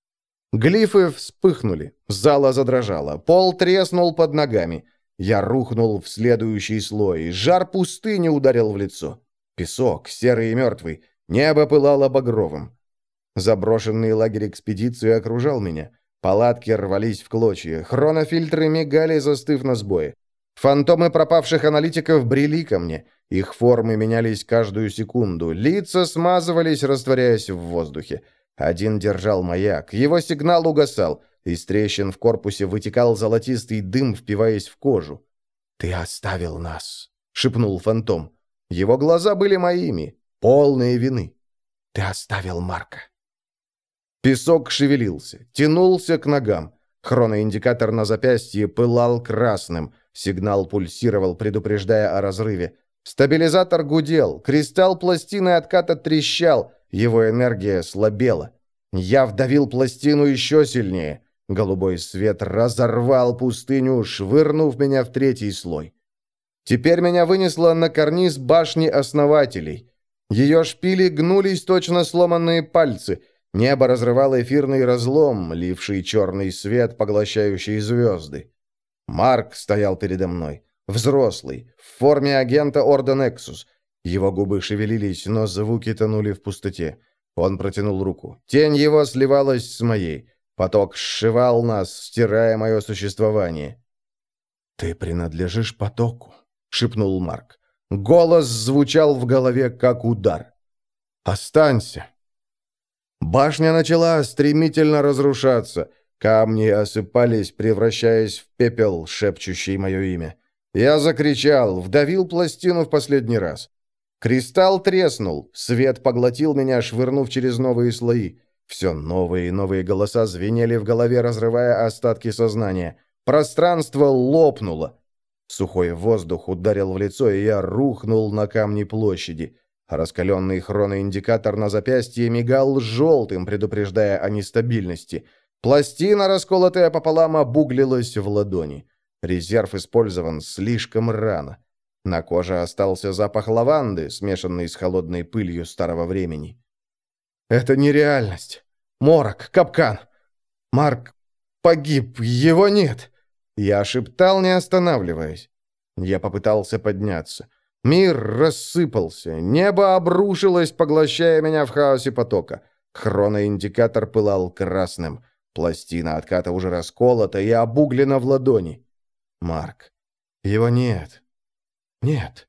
Глифы вспыхнули. Зала задрожала. Пол треснул под ногами. Я рухнул в следующий слой. Жар пустыни ударил в лицо. Песок, серый и мертвый. Небо пылало багровым. Заброшенный лагерь экспедиции окружал меня. Палатки рвались в клочья. Хронофильтры мигали, застыв на сбое. Фантомы пропавших аналитиков брели ко мне. Их формы менялись каждую секунду. Лица смазывались, растворяясь в воздухе. Один держал маяк. Его сигнал угасал. Из трещин в корпусе вытекал золотистый дым, впиваясь в кожу. «Ты оставил нас», — шепнул фантом. Его глаза были моими, полные вины. «Ты оставил Марка». Песок шевелился, тянулся к ногам. Хроноиндикатор на запястье пылал красным. Сигнал пульсировал, предупреждая о разрыве. Стабилизатор гудел, кристалл пластины отката трещал, его энергия слабела. Я вдавил пластину еще сильнее. Голубой свет разорвал пустыню, швырнув меня в третий слой. Теперь меня вынесло на карниз башни основателей. Ее шпили гнулись точно сломанные пальцы. Небо разрывало эфирный разлом, ливший черный свет, поглощающий звезды. Марк стоял передо мной. Взрослый, в форме агента Ордо Нексус. Его губы шевелились, но звуки тонули в пустоте. Он протянул руку. Тень его сливалась с моей. Поток сшивал нас, стирая мое существование. «Ты принадлежишь потоку», — шепнул Марк. Голос звучал в голове, как удар. «Останься». Башня начала стремительно разрушаться. Камни осыпались, превращаясь в пепел, шепчущий мое имя. Я закричал, вдавил пластину в последний раз. Кристалл треснул, свет поглотил меня, швырнув через новые слои. Все новые и новые голоса звенели в голове, разрывая остатки сознания. Пространство лопнуло. Сухой воздух ударил в лицо, и я рухнул на камни площади. Раскаленный хроноиндикатор на запястье мигал желтым, предупреждая о нестабильности. Пластина, расколотая пополам, обуглилась в ладони. Резерв использован слишком рано. На коже остался запах лаванды, смешанный с холодной пылью старого времени. «Это нереальность. Морок, капкан. Марк погиб, его нет». Я шептал, не останавливаясь. Я попытался подняться. Мир рассыпался, небо обрушилось, поглощая меня в хаосе потока. Хроноиндикатор пылал красным. Пластина отката уже расколота и обуглена в ладони. Марк. Его нет. Нет.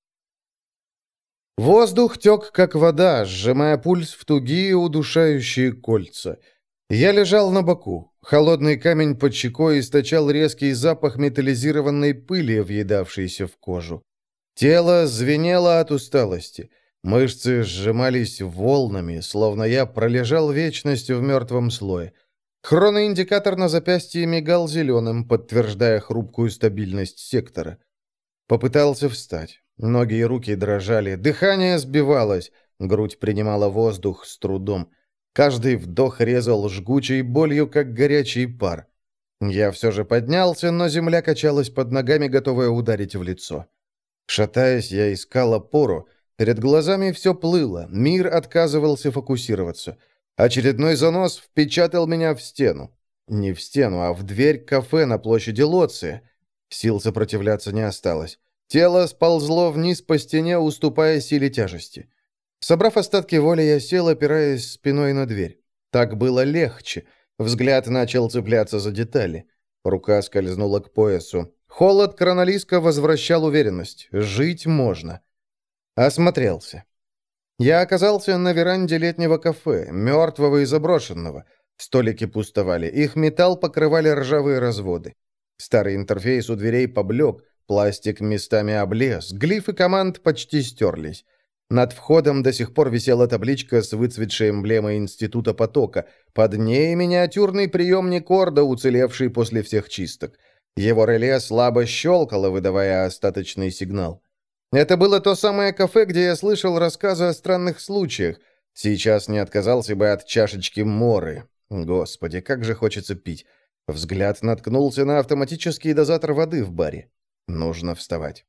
Воздух тек, как вода, сжимая пульс в тугие удушающие кольца. Я лежал на боку. Холодный камень под щекой источал резкий запах металлизированной пыли, въедавшейся в кожу. Тело звенело от усталости. Мышцы сжимались волнами, словно я пролежал вечность в мертвом слое. Хроноиндикатор на запястье мигал зеленым, подтверждая хрупкую стабильность сектора. Попытался встать. Ноги и руки дрожали, дыхание сбивалось, грудь принимала воздух с трудом. Каждый вдох резал жгучей болью, как горячий пар. Я все же поднялся, но земля качалась под ногами, готовая ударить в лицо. Шатаясь, я искал опору. Перед глазами все плыло, мир отказывался фокусироваться. Очередной занос впечатал меня в стену. Не в стену, а в дверь кафе на площади Лоция. Сил сопротивляться не осталось. Тело сползло вниз по стене, уступая силе тяжести. Собрав остатки воли, я сел, опираясь спиной на дверь. Так было легче. Взгляд начал цепляться за детали. Рука скользнула к поясу. Холод Кронолиска возвращал уверенность. Жить можно. Осмотрелся. Я оказался на веранде летнего кафе, мертвого и заброшенного. Столики пустовали, их металл покрывали ржавые разводы. Старый интерфейс у дверей поблек, пластик местами облез, глифы команд почти стерлись. Над входом до сих пор висела табличка с выцветшей эмблемой Института потока. Под ней миниатюрный приемник Орда, уцелевший после всех чисток. Его реле слабо щелкало, выдавая остаточный сигнал. Это было то самое кафе, где я слышал рассказы о странных случаях. Сейчас не отказался бы от чашечки моры. Господи, как же хочется пить. Взгляд наткнулся на автоматический дозатор воды в баре. Нужно вставать.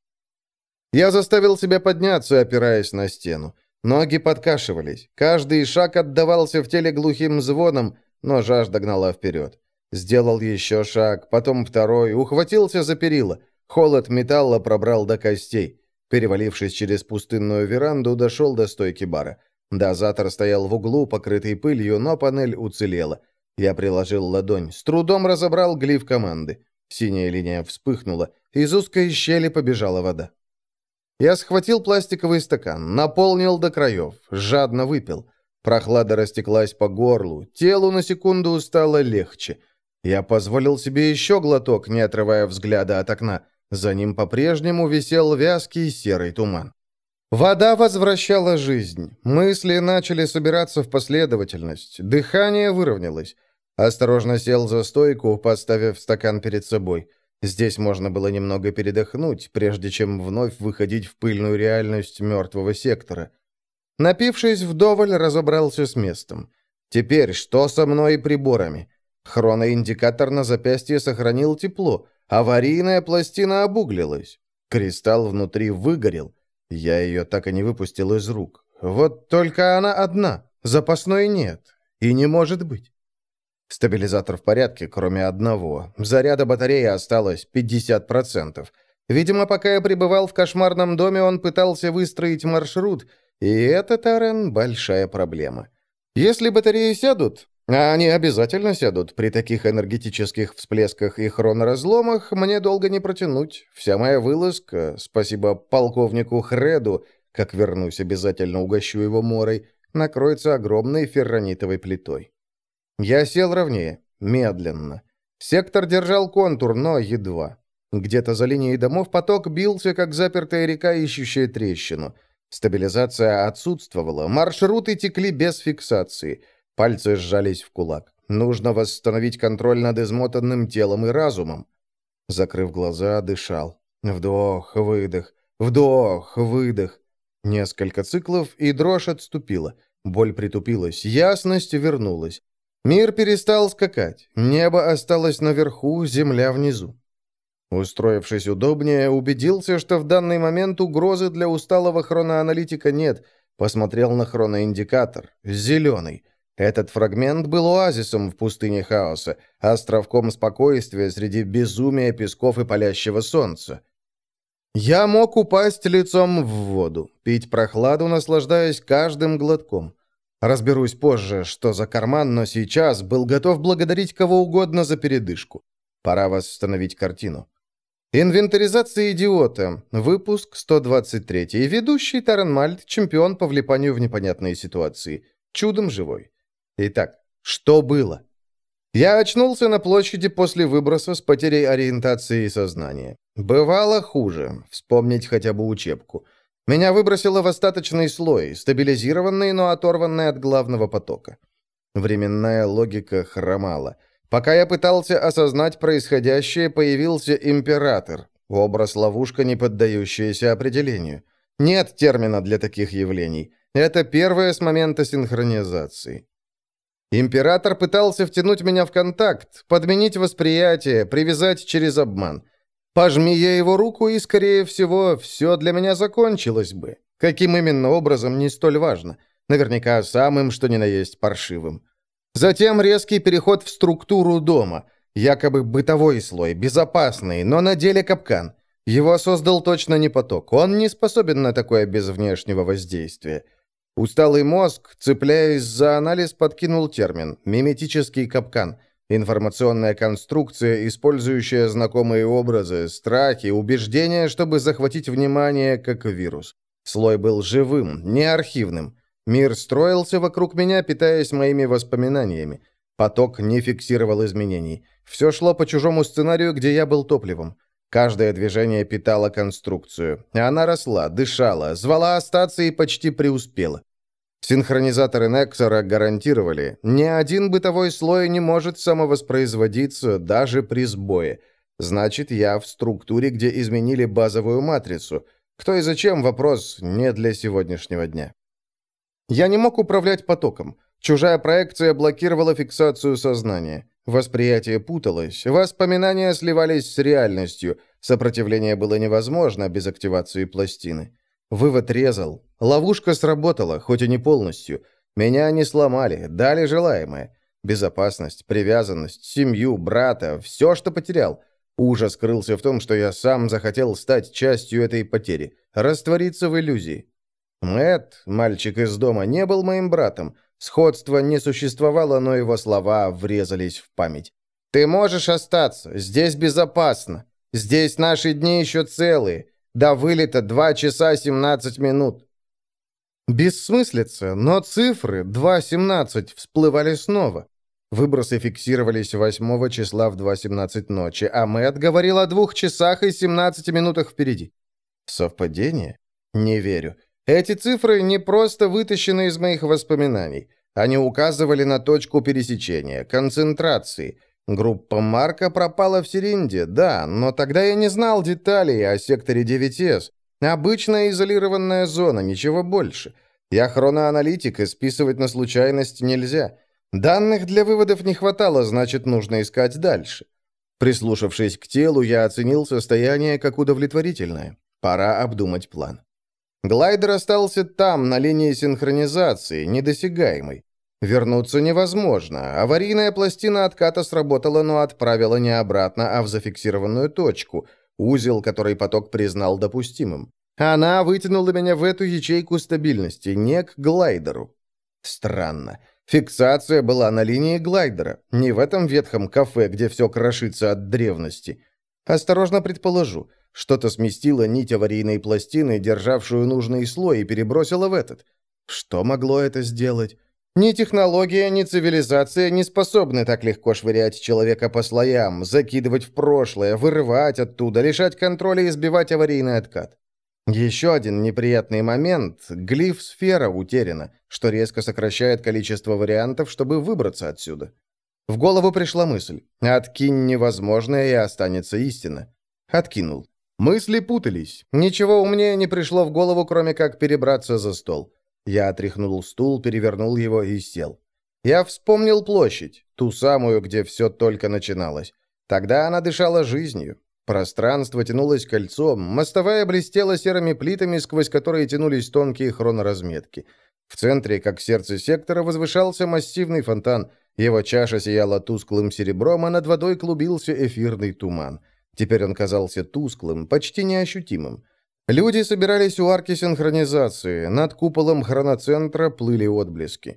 Я заставил себя подняться, опираясь на стену. Ноги подкашивались. Каждый шаг отдавался в теле глухим звоном, но жажда гнала вперед. Сделал еще шаг, потом второй, ухватился за перила. Холод металла пробрал до костей. Перевалившись через пустынную веранду, дошел до стойки бара. Дозатор стоял в углу, покрытый пылью, но панель уцелела. Я приложил ладонь, с трудом разобрал глиф команды. Синяя линия вспыхнула, из узкой щели побежала вода. Я схватил пластиковый стакан, наполнил до краев, жадно выпил. Прохлада растеклась по горлу, телу на секунду стало легче. Я позволил себе еще глоток, не отрывая взгляда от окна. За ним по-прежнему висел вязкий серый туман. Вода возвращала жизнь. Мысли начали собираться в последовательность. Дыхание выровнялось. Осторожно сел за стойку, поставив стакан перед собой. Здесь можно было немного передохнуть, прежде чем вновь выходить в пыльную реальность мертвого сектора. Напившись вдоволь, разобрался с местом. Теперь что со мной и приборами? Хроноиндикатор на запястье сохранил тепло. Аварийная пластина обуглилась. Кристалл внутри выгорел. Я ее так и не выпустил из рук. Вот только она одна. Запасной нет. И не может быть. Стабилизатор в порядке, кроме одного. Заряда батареи осталось 50%. Видимо, пока я пребывал в кошмарном доме, он пытался выстроить маршрут. И это, Тарен, большая проблема. Если батареи сядут, а они обязательно сядут при таких энергетических всплесках и хроноразломах, мне долго не протянуть. Вся моя вылазка, спасибо полковнику Хреду, как вернусь, обязательно угощу его морой, накроется огромной ферронитовой плитой. Я сел ровнее, медленно. Сектор держал контур, но едва. Где-то за линией домов поток бился, как запертая река, ищущая трещину. Стабилизация отсутствовала, маршруты текли без фиксации. Пальцы сжались в кулак. Нужно восстановить контроль над измотанным телом и разумом. Закрыв глаза, дышал. Вдох, выдох, вдох, выдох. Несколько циклов, и дрожь отступила. Боль притупилась, ясность вернулась. Мир перестал скакать. Небо осталось наверху, земля внизу. Устроившись удобнее, убедился, что в данный момент угрозы для усталого хроноаналитика нет. Посмотрел на хроноиндикатор. Зеленый. Этот фрагмент был оазисом в пустыне хаоса, островком спокойствия среди безумия песков и палящего солнца. Я мог упасть лицом в воду, пить прохладу, наслаждаясь каждым глотком. Разберусь позже, что за карман, но сейчас был готов благодарить кого угодно за передышку. Пора восстановить картину. Инвентаризация идиота. Выпуск 123. Ведущий Таран Мальт, чемпион по влипанию в непонятные ситуации. Чудом живой. Итак, что было? Я очнулся на площади после выброса с потерей ориентации и сознания. Бывало хуже. Вспомнить хотя бы учебку. Меня выбросило в остаточный слой, стабилизированный, но оторванный от главного потока. Временная логика хромала. Пока я пытался осознать происходящее, появился император. Образ-ловушка, не поддающаяся определению. Нет термина для таких явлений. Это первое с момента синхронизации. Император пытался втянуть меня в контакт, подменить восприятие, привязать через обман. Пожми я его руку, и, скорее всего, все для меня закончилось бы. Каким именно образом, не столь важно. Наверняка самым, что ни на есть, паршивым. Затем резкий переход в структуру дома. Якобы бытовой слой, безопасный, но на деле капкан. Его создал точно не поток. Он не способен на такое без внешнего воздействия. Усталый мозг, цепляясь за анализ, подкинул термин «миметический капкан». Информационная конструкция, использующая знакомые образы, страхи, убеждения, чтобы захватить внимание, как вирус. Слой был живым, не архивным. Мир строился вокруг меня, питаясь моими воспоминаниями. Поток не фиксировал изменений. Все шло по чужому сценарию, где я был топливом. Каждое движение питало конструкцию. Она росла, дышала, звала остаться и почти преуспела. Синхронизаторы Нексора гарантировали, ни один бытовой слой не может самовоспроизводиться даже при сбое. Значит, я в структуре, где изменили базовую матрицу. Кто и зачем — вопрос не для сегодняшнего дня. Я не мог управлять потоком. Чужая проекция блокировала фиксацию сознания. Восприятие путалось, воспоминания сливались с реальностью. Сопротивление было невозможно без активации пластины. Вывод резал. Ловушка сработала, хоть и не полностью. Меня не сломали, дали желаемое. Безопасность, привязанность, семью, брата, все, что потерял. Ужас крылся в том, что я сам захотел стать частью этой потери, раствориться в иллюзии. Мэтт, мальчик из дома, не был моим братом. Сходства не существовало, но его слова врезались в память. «Ты можешь остаться, здесь безопасно. Здесь наши дни еще целые. До вылета 2 часа 17 минут». Бессмыслица, но цифры 2:17 всплывали снова. Выбросы фиксировались 8 числа в 2:17 ночи, а Мэтт говорил о 2 часах и 17 минутах впереди. Совпадение? Не верю. Эти цифры не просто вытащены из моих воспоминаний. Они указывали на точку пересечения, концентрации. Группа Марка пропала в Серинде, да, но тогда я не знал деталей о секторе 9С. Обычная изолированная зона, ничего больше. Я хроноаналитик, и списывать на случайность нельзя. Данных для выводов не хватало, значит, нужно искать дальше. Прислушавшись к телу, я оценил состояние как удовлетворительное. Пора обдумать план. Глайдер остался там, на линии синхронизации, недосягаемой. Вернуться невозможно. Аварийная пластина отката сработала, но отправила не обратно, а в зафиксированную точку, узел, который поток признал допустимым. Она вытянула меня в эту ячейку стабильности, не к глайдеру. Странно. Фиксация была на линии глайдера, не в этом ветхом кафе, где все крошится от древности. Осторожно предположу, что-то сместило нить аварийной пластины, державшую нужный слой, и перебросило в этот. Что могло это сделать? Ни технология, ни цивилизация не способны так легко швырять человека по слоям, закидывать в прошлое, вырывать оттуда, лишать контроля и сбивать аварийный откат. Еще один неприятный момент – глиф-сфера утеряна, что резко сокращает количество вариантов, чтобы выбраться отсюда. В голову пришла мысль – откинь невозможное и останется истина. Откинул. Мысли путались. Ничего умнее не пришло в голову, кроме как перебраться за стол. Я отряхнул стул, перевернул его и сел. Я вспомнил площадь, ту самую, где все только начиналось. Тогда она дышала жизнью. Пространство тянулось кольцом, мостовая блестела серыми плитами, сквозь которые тянулись тонкие хроноразметки. В центре, как сердце сектора, возвышался массивный фонтан. Его чаша сияла тусклым серебром, а над водой клубился эфирный туман. Теперь он казался тусклым, почти неощутимым. Люди собирались у арки синхронизации, над куполом хроноцентра плыли отблески.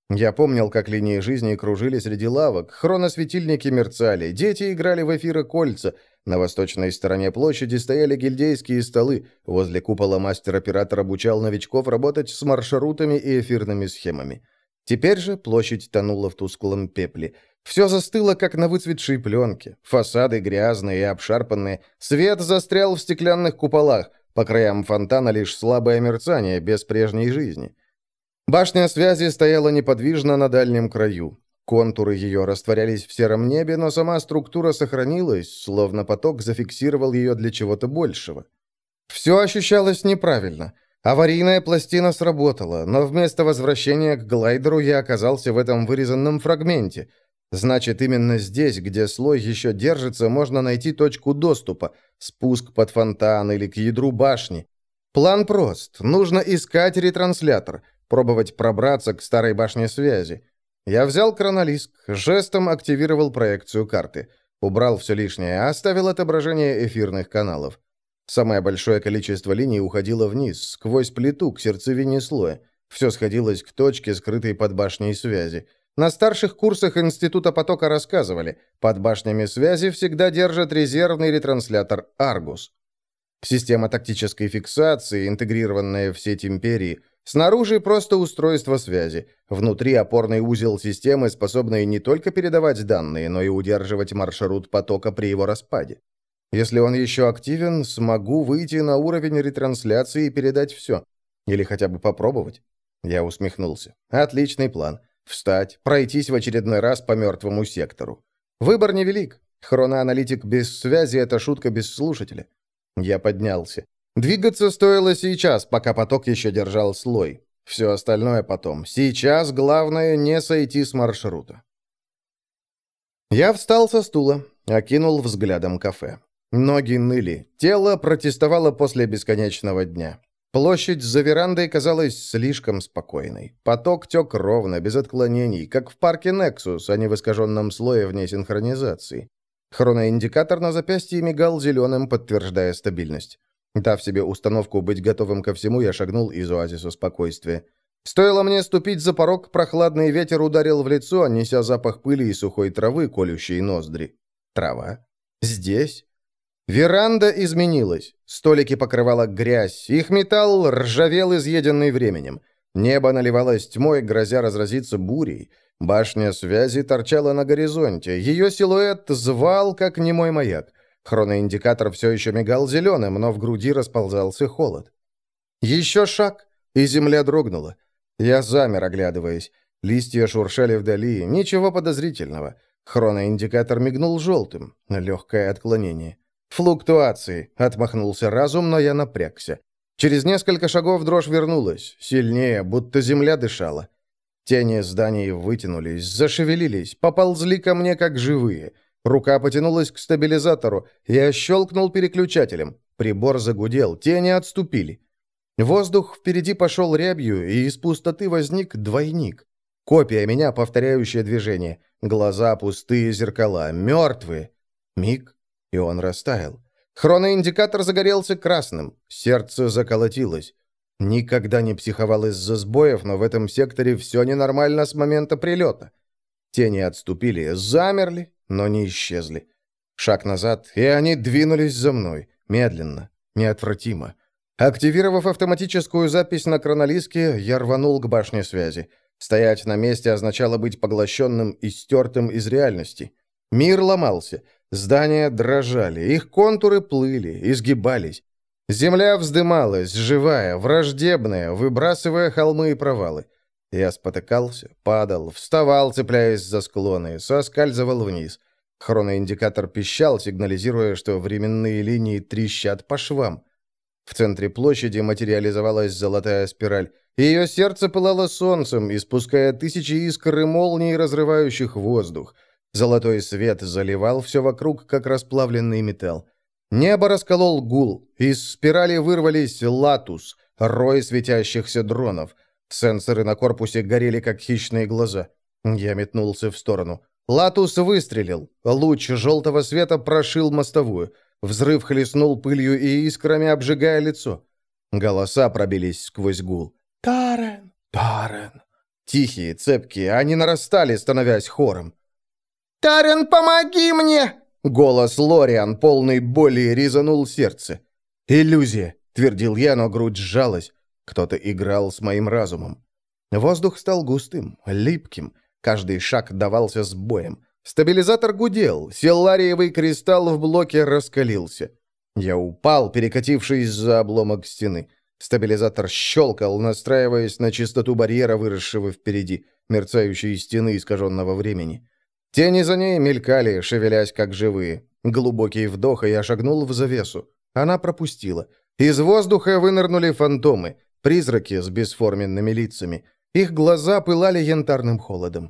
Я помнил, как линии жизни кружили среди лавок, хроносветильники мерцали, дети играли в эфиры кольца, на восточной стороне площади стояли гильдейские столы, возле купола мастер-оператор обучал новичков работать с маршрутами и эфирными схемами. Теперь же площадь тонула в тусклом пепле. Все застыло, как на выцветшей пленке. Фасады грязные и обшарпанные. Свет застрял в стеклянных куполах. По краям фонтана лишь слабое мерцание, без прежней жизни. Башня связи стояла неподвижно на дальнем краю. Контуры ее растворялись в сером небе, но сама структура сохранилась, словно поток зафиксировал ее для чего-то большего. Все ощущалось неправильно. Аварийная пластина сработала, но вместо возвращения к глайдеру я оказался в этом вырезанном фрагменте. Значит, именно здесь, где слой еще держится, можно найти точку доступа, спуск под фонтан или к ядру башни. План прост. Нужно искать ретранслятор, пробовать пробраться к старой башне связи. Я взял хронолиск, жестом активировал проекцию карты. Убрал все лишнее, оставил отображение эфирных каналов. Самое большое количество линий уходило вниз, сквозь плиту, к сердцевине слоя. Все сходилось к точке, скрытой под башней связи. На старших курсах Института потока рассказывали, под башнями связи всегда держат резервный ретранслятор «Аргус». Система тактической фиксации, интегрированная в сеть Империи. Снаружи просто устройство связи. Внутри опорный узел системы, способный не только передавать данные, но и удерживать маршрут потока при его распаде. Если он еще активен, смогу выйти на уровень ретрансляции и передать все. Или хотя бы попробовать. Я усмехнулся. Отличный план. Встать, пройтись в очередной раз по мертвому сектору. Выбор невелик. Хроноаналитик без связи — это шутка без слушателя. Я поднялся. Двигаться стоило сейчас, пока поток еще держал слой. Все остальное потом. Сейчас главное не сойти с маршрута. Я встал со стула, окинул взглядом кафе. Ноги ныли, тело протестовало после бесконечного дня. Площадь за верандой казалась слишком спокойной. Поток тек ровно, без отклонений, как в парке Nexus, а не в искаженном слое вне синхронизации. Хроноиндикатор на запястье мигал зеленым, подтверждая стабильность. Дав себе установку быть готовым ко всему, я шагнул из оазиса спокойствия. Стоило мне ступить за порог, прохладный ветер ударил в лицо, неся запах пыли и сухой травы, колющей ноздри. Трава? Здесь? Веранда изменилась. Столики покрывала грязь. Их металл ржавел, изъеденный временем. Небо наливалось тьмой, грозя разразиться бурей. Башня связи торчала на горизонте. Ее силуэт звал, как немой маяк. Хроноиндикатор все еще мигал зеленым, но в груди расползался холод. Еще шаг, и земля дрогнула. Я замер, оглядываясь. Листья шуршали вдали. Ничего подозрительного. Хроноиндикатор мигнул желтым. Легкое отклонение. «Флуктуации», — отмахнулся разум, но я напрягся. Через несколько шагов дрожь вернулась, сильнее, будто земля дышала. Тени зданий вытянулись, зашевелились, поползли ко мне, как живые. Рука потянулась к стабилизатору, я щелкнул переключателем. Прибор загудел, тени отступили. Воздух впереди пошел рябью, и из пустоты возник двойник. Копия меня, повторяющая движение. Глаза пустые, зеркала, мертвые. Миг. И он растаял. Хроноиндикатор загорелся красным. Сердце заколотилось. Никогда не психовал из-за сбоев, но в этом секторе все ненормально с момента прилета. Тени отступили, замерли, но не исчезли. Шаг назад, и они двинулись за мной. Медленно, неотвратимо. Активировав автоматическую запись на хронолиске, я рванул к башне связи. Стоять на месте означало быть поглощенным и стертым из реальности. Мир ломался. Здания дрожали, их контуры плыли, изгибались. Земля вздымалась, живая, враждебная, выбрасывая холмы и провалы. Я спотыкался, падал, вставал, цепляясь за склоны, соскальзывал вниз. Хроноиндикатор пищал, сигнализируя, что временные линии трещат по швам. В центре площади материализовалась золотая спираль. Ее сердце пылало солнцем, испуская тысячи искр и молний, разрывающих воздух. Золотой свет заливал все вокруг, как расплавленный металл. Небо расколол гул. Из спирали вырвались латус, рой светящихся дронов. Сенсоры на корпусе горели, как хищные глаза. Я метнулся в сторону. Латус выстрелил. Луч желтого света прошил мостовую. Взрыв хлестнул пылью и искрами, обжигая лицо. Голоса пробились сквозь гул. «Тарен! Тарен! Тихие, цепкие, они нарастали, становясь хором. «Тарен, помоги мне!» Голос Лориан, полный боли, резанул сердце. «Иллюзия», — твердил я, но грудь сжалась. Кто-то играл с моим разумом. Воздух стал густым, липким. Каждый шаг давался с боем. Стабилизатор гудел, селлариевый кристалл в блоке раскалился. Я упал, перекатившись за обломок стены. Стабилизатор щелкал, настраиваясь на частоту барьера, выросшего впереди, мерцающей стены искаженного времени. Тени за ней мелькали, шевелясь как живые. Глубокий вдох, и я шагнул в завесу. Она пропустила. Из воздуха вынырнули фантомы, призраки с бесформенными лицами. Их глаза пылали янтарным холодом.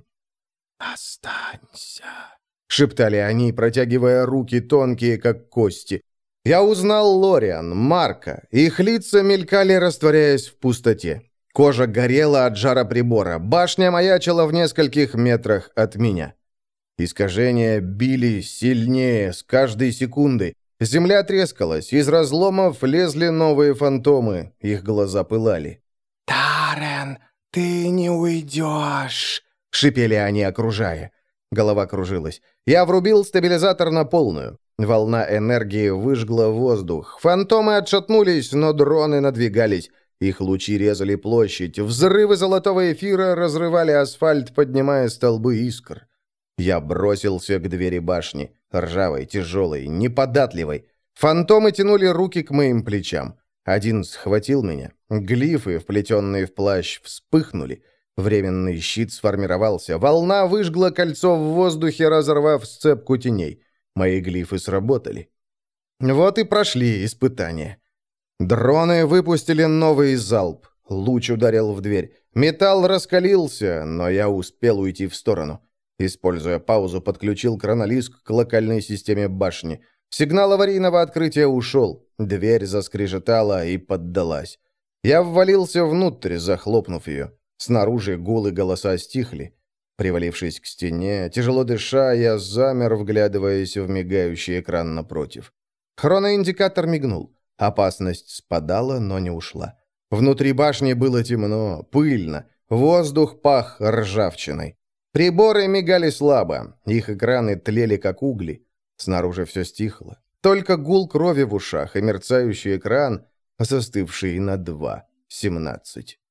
«Останься», — шептали они, протягивая руки, тонкие, как кости. Я узнал Лориан, Марка. Их лица мелькали, растворяясь в пустоте. Кожа горела от жара прибора. Башня маячила в нескольких метрах от меня. Искажения били сильнее с каждой секундой. Земля трескалась, из разломов лезли новые фантомы. Их глаза пылали. «Тарен, ты не уйдешь!» — шипели они, окружая. Голова кружилась. Я врубил стабилизатор на полную. Волна энергии выжгла воздух. Фантомы отшатнулись, но дроны надвигались. Их лучи резали площадь. Взрывы золотого эфира разрывали асфальт, поднимая столбы искр. Я бросился к двери башни. Ржавой, тяжелой, неподатливой. Фантомы тянули руки к моим плечам. Один схватил меня. Глифы, вплетенные в плащ, вспыхнули. Временный щит сформировался. Волна выжгла кольцо в воздухе, разорвав сцепку теней. Мои глифы сработали. Вот и прошли испытания. Дроны выпустили новый залп. Луч ударил в дверь. Металл раскалился, но я успел уйти в сторону. Используя паузу, подключил хронолиск к локальной системе башни. Сигнал аварийного открытия ушел. Дверь заскрежетала и поддалась. Я ввалился внутрь, захлопнув ее. Снаружи гул и голоса стихли. Привалившись к стене, тяжело дыша, я замер, вглядываясь в мигающий экран напротив. Хроноиндикатор мигнул. Опасность спадала, но не ушла. Внутри башни было темно, пыльно. Воздух пах ржавчиной. Приборы мигали слабо. Их экраны тлели, как угли. Снаружи все стихло. Только гул крови в ушах и мерцающий экран, застывший на 2:17.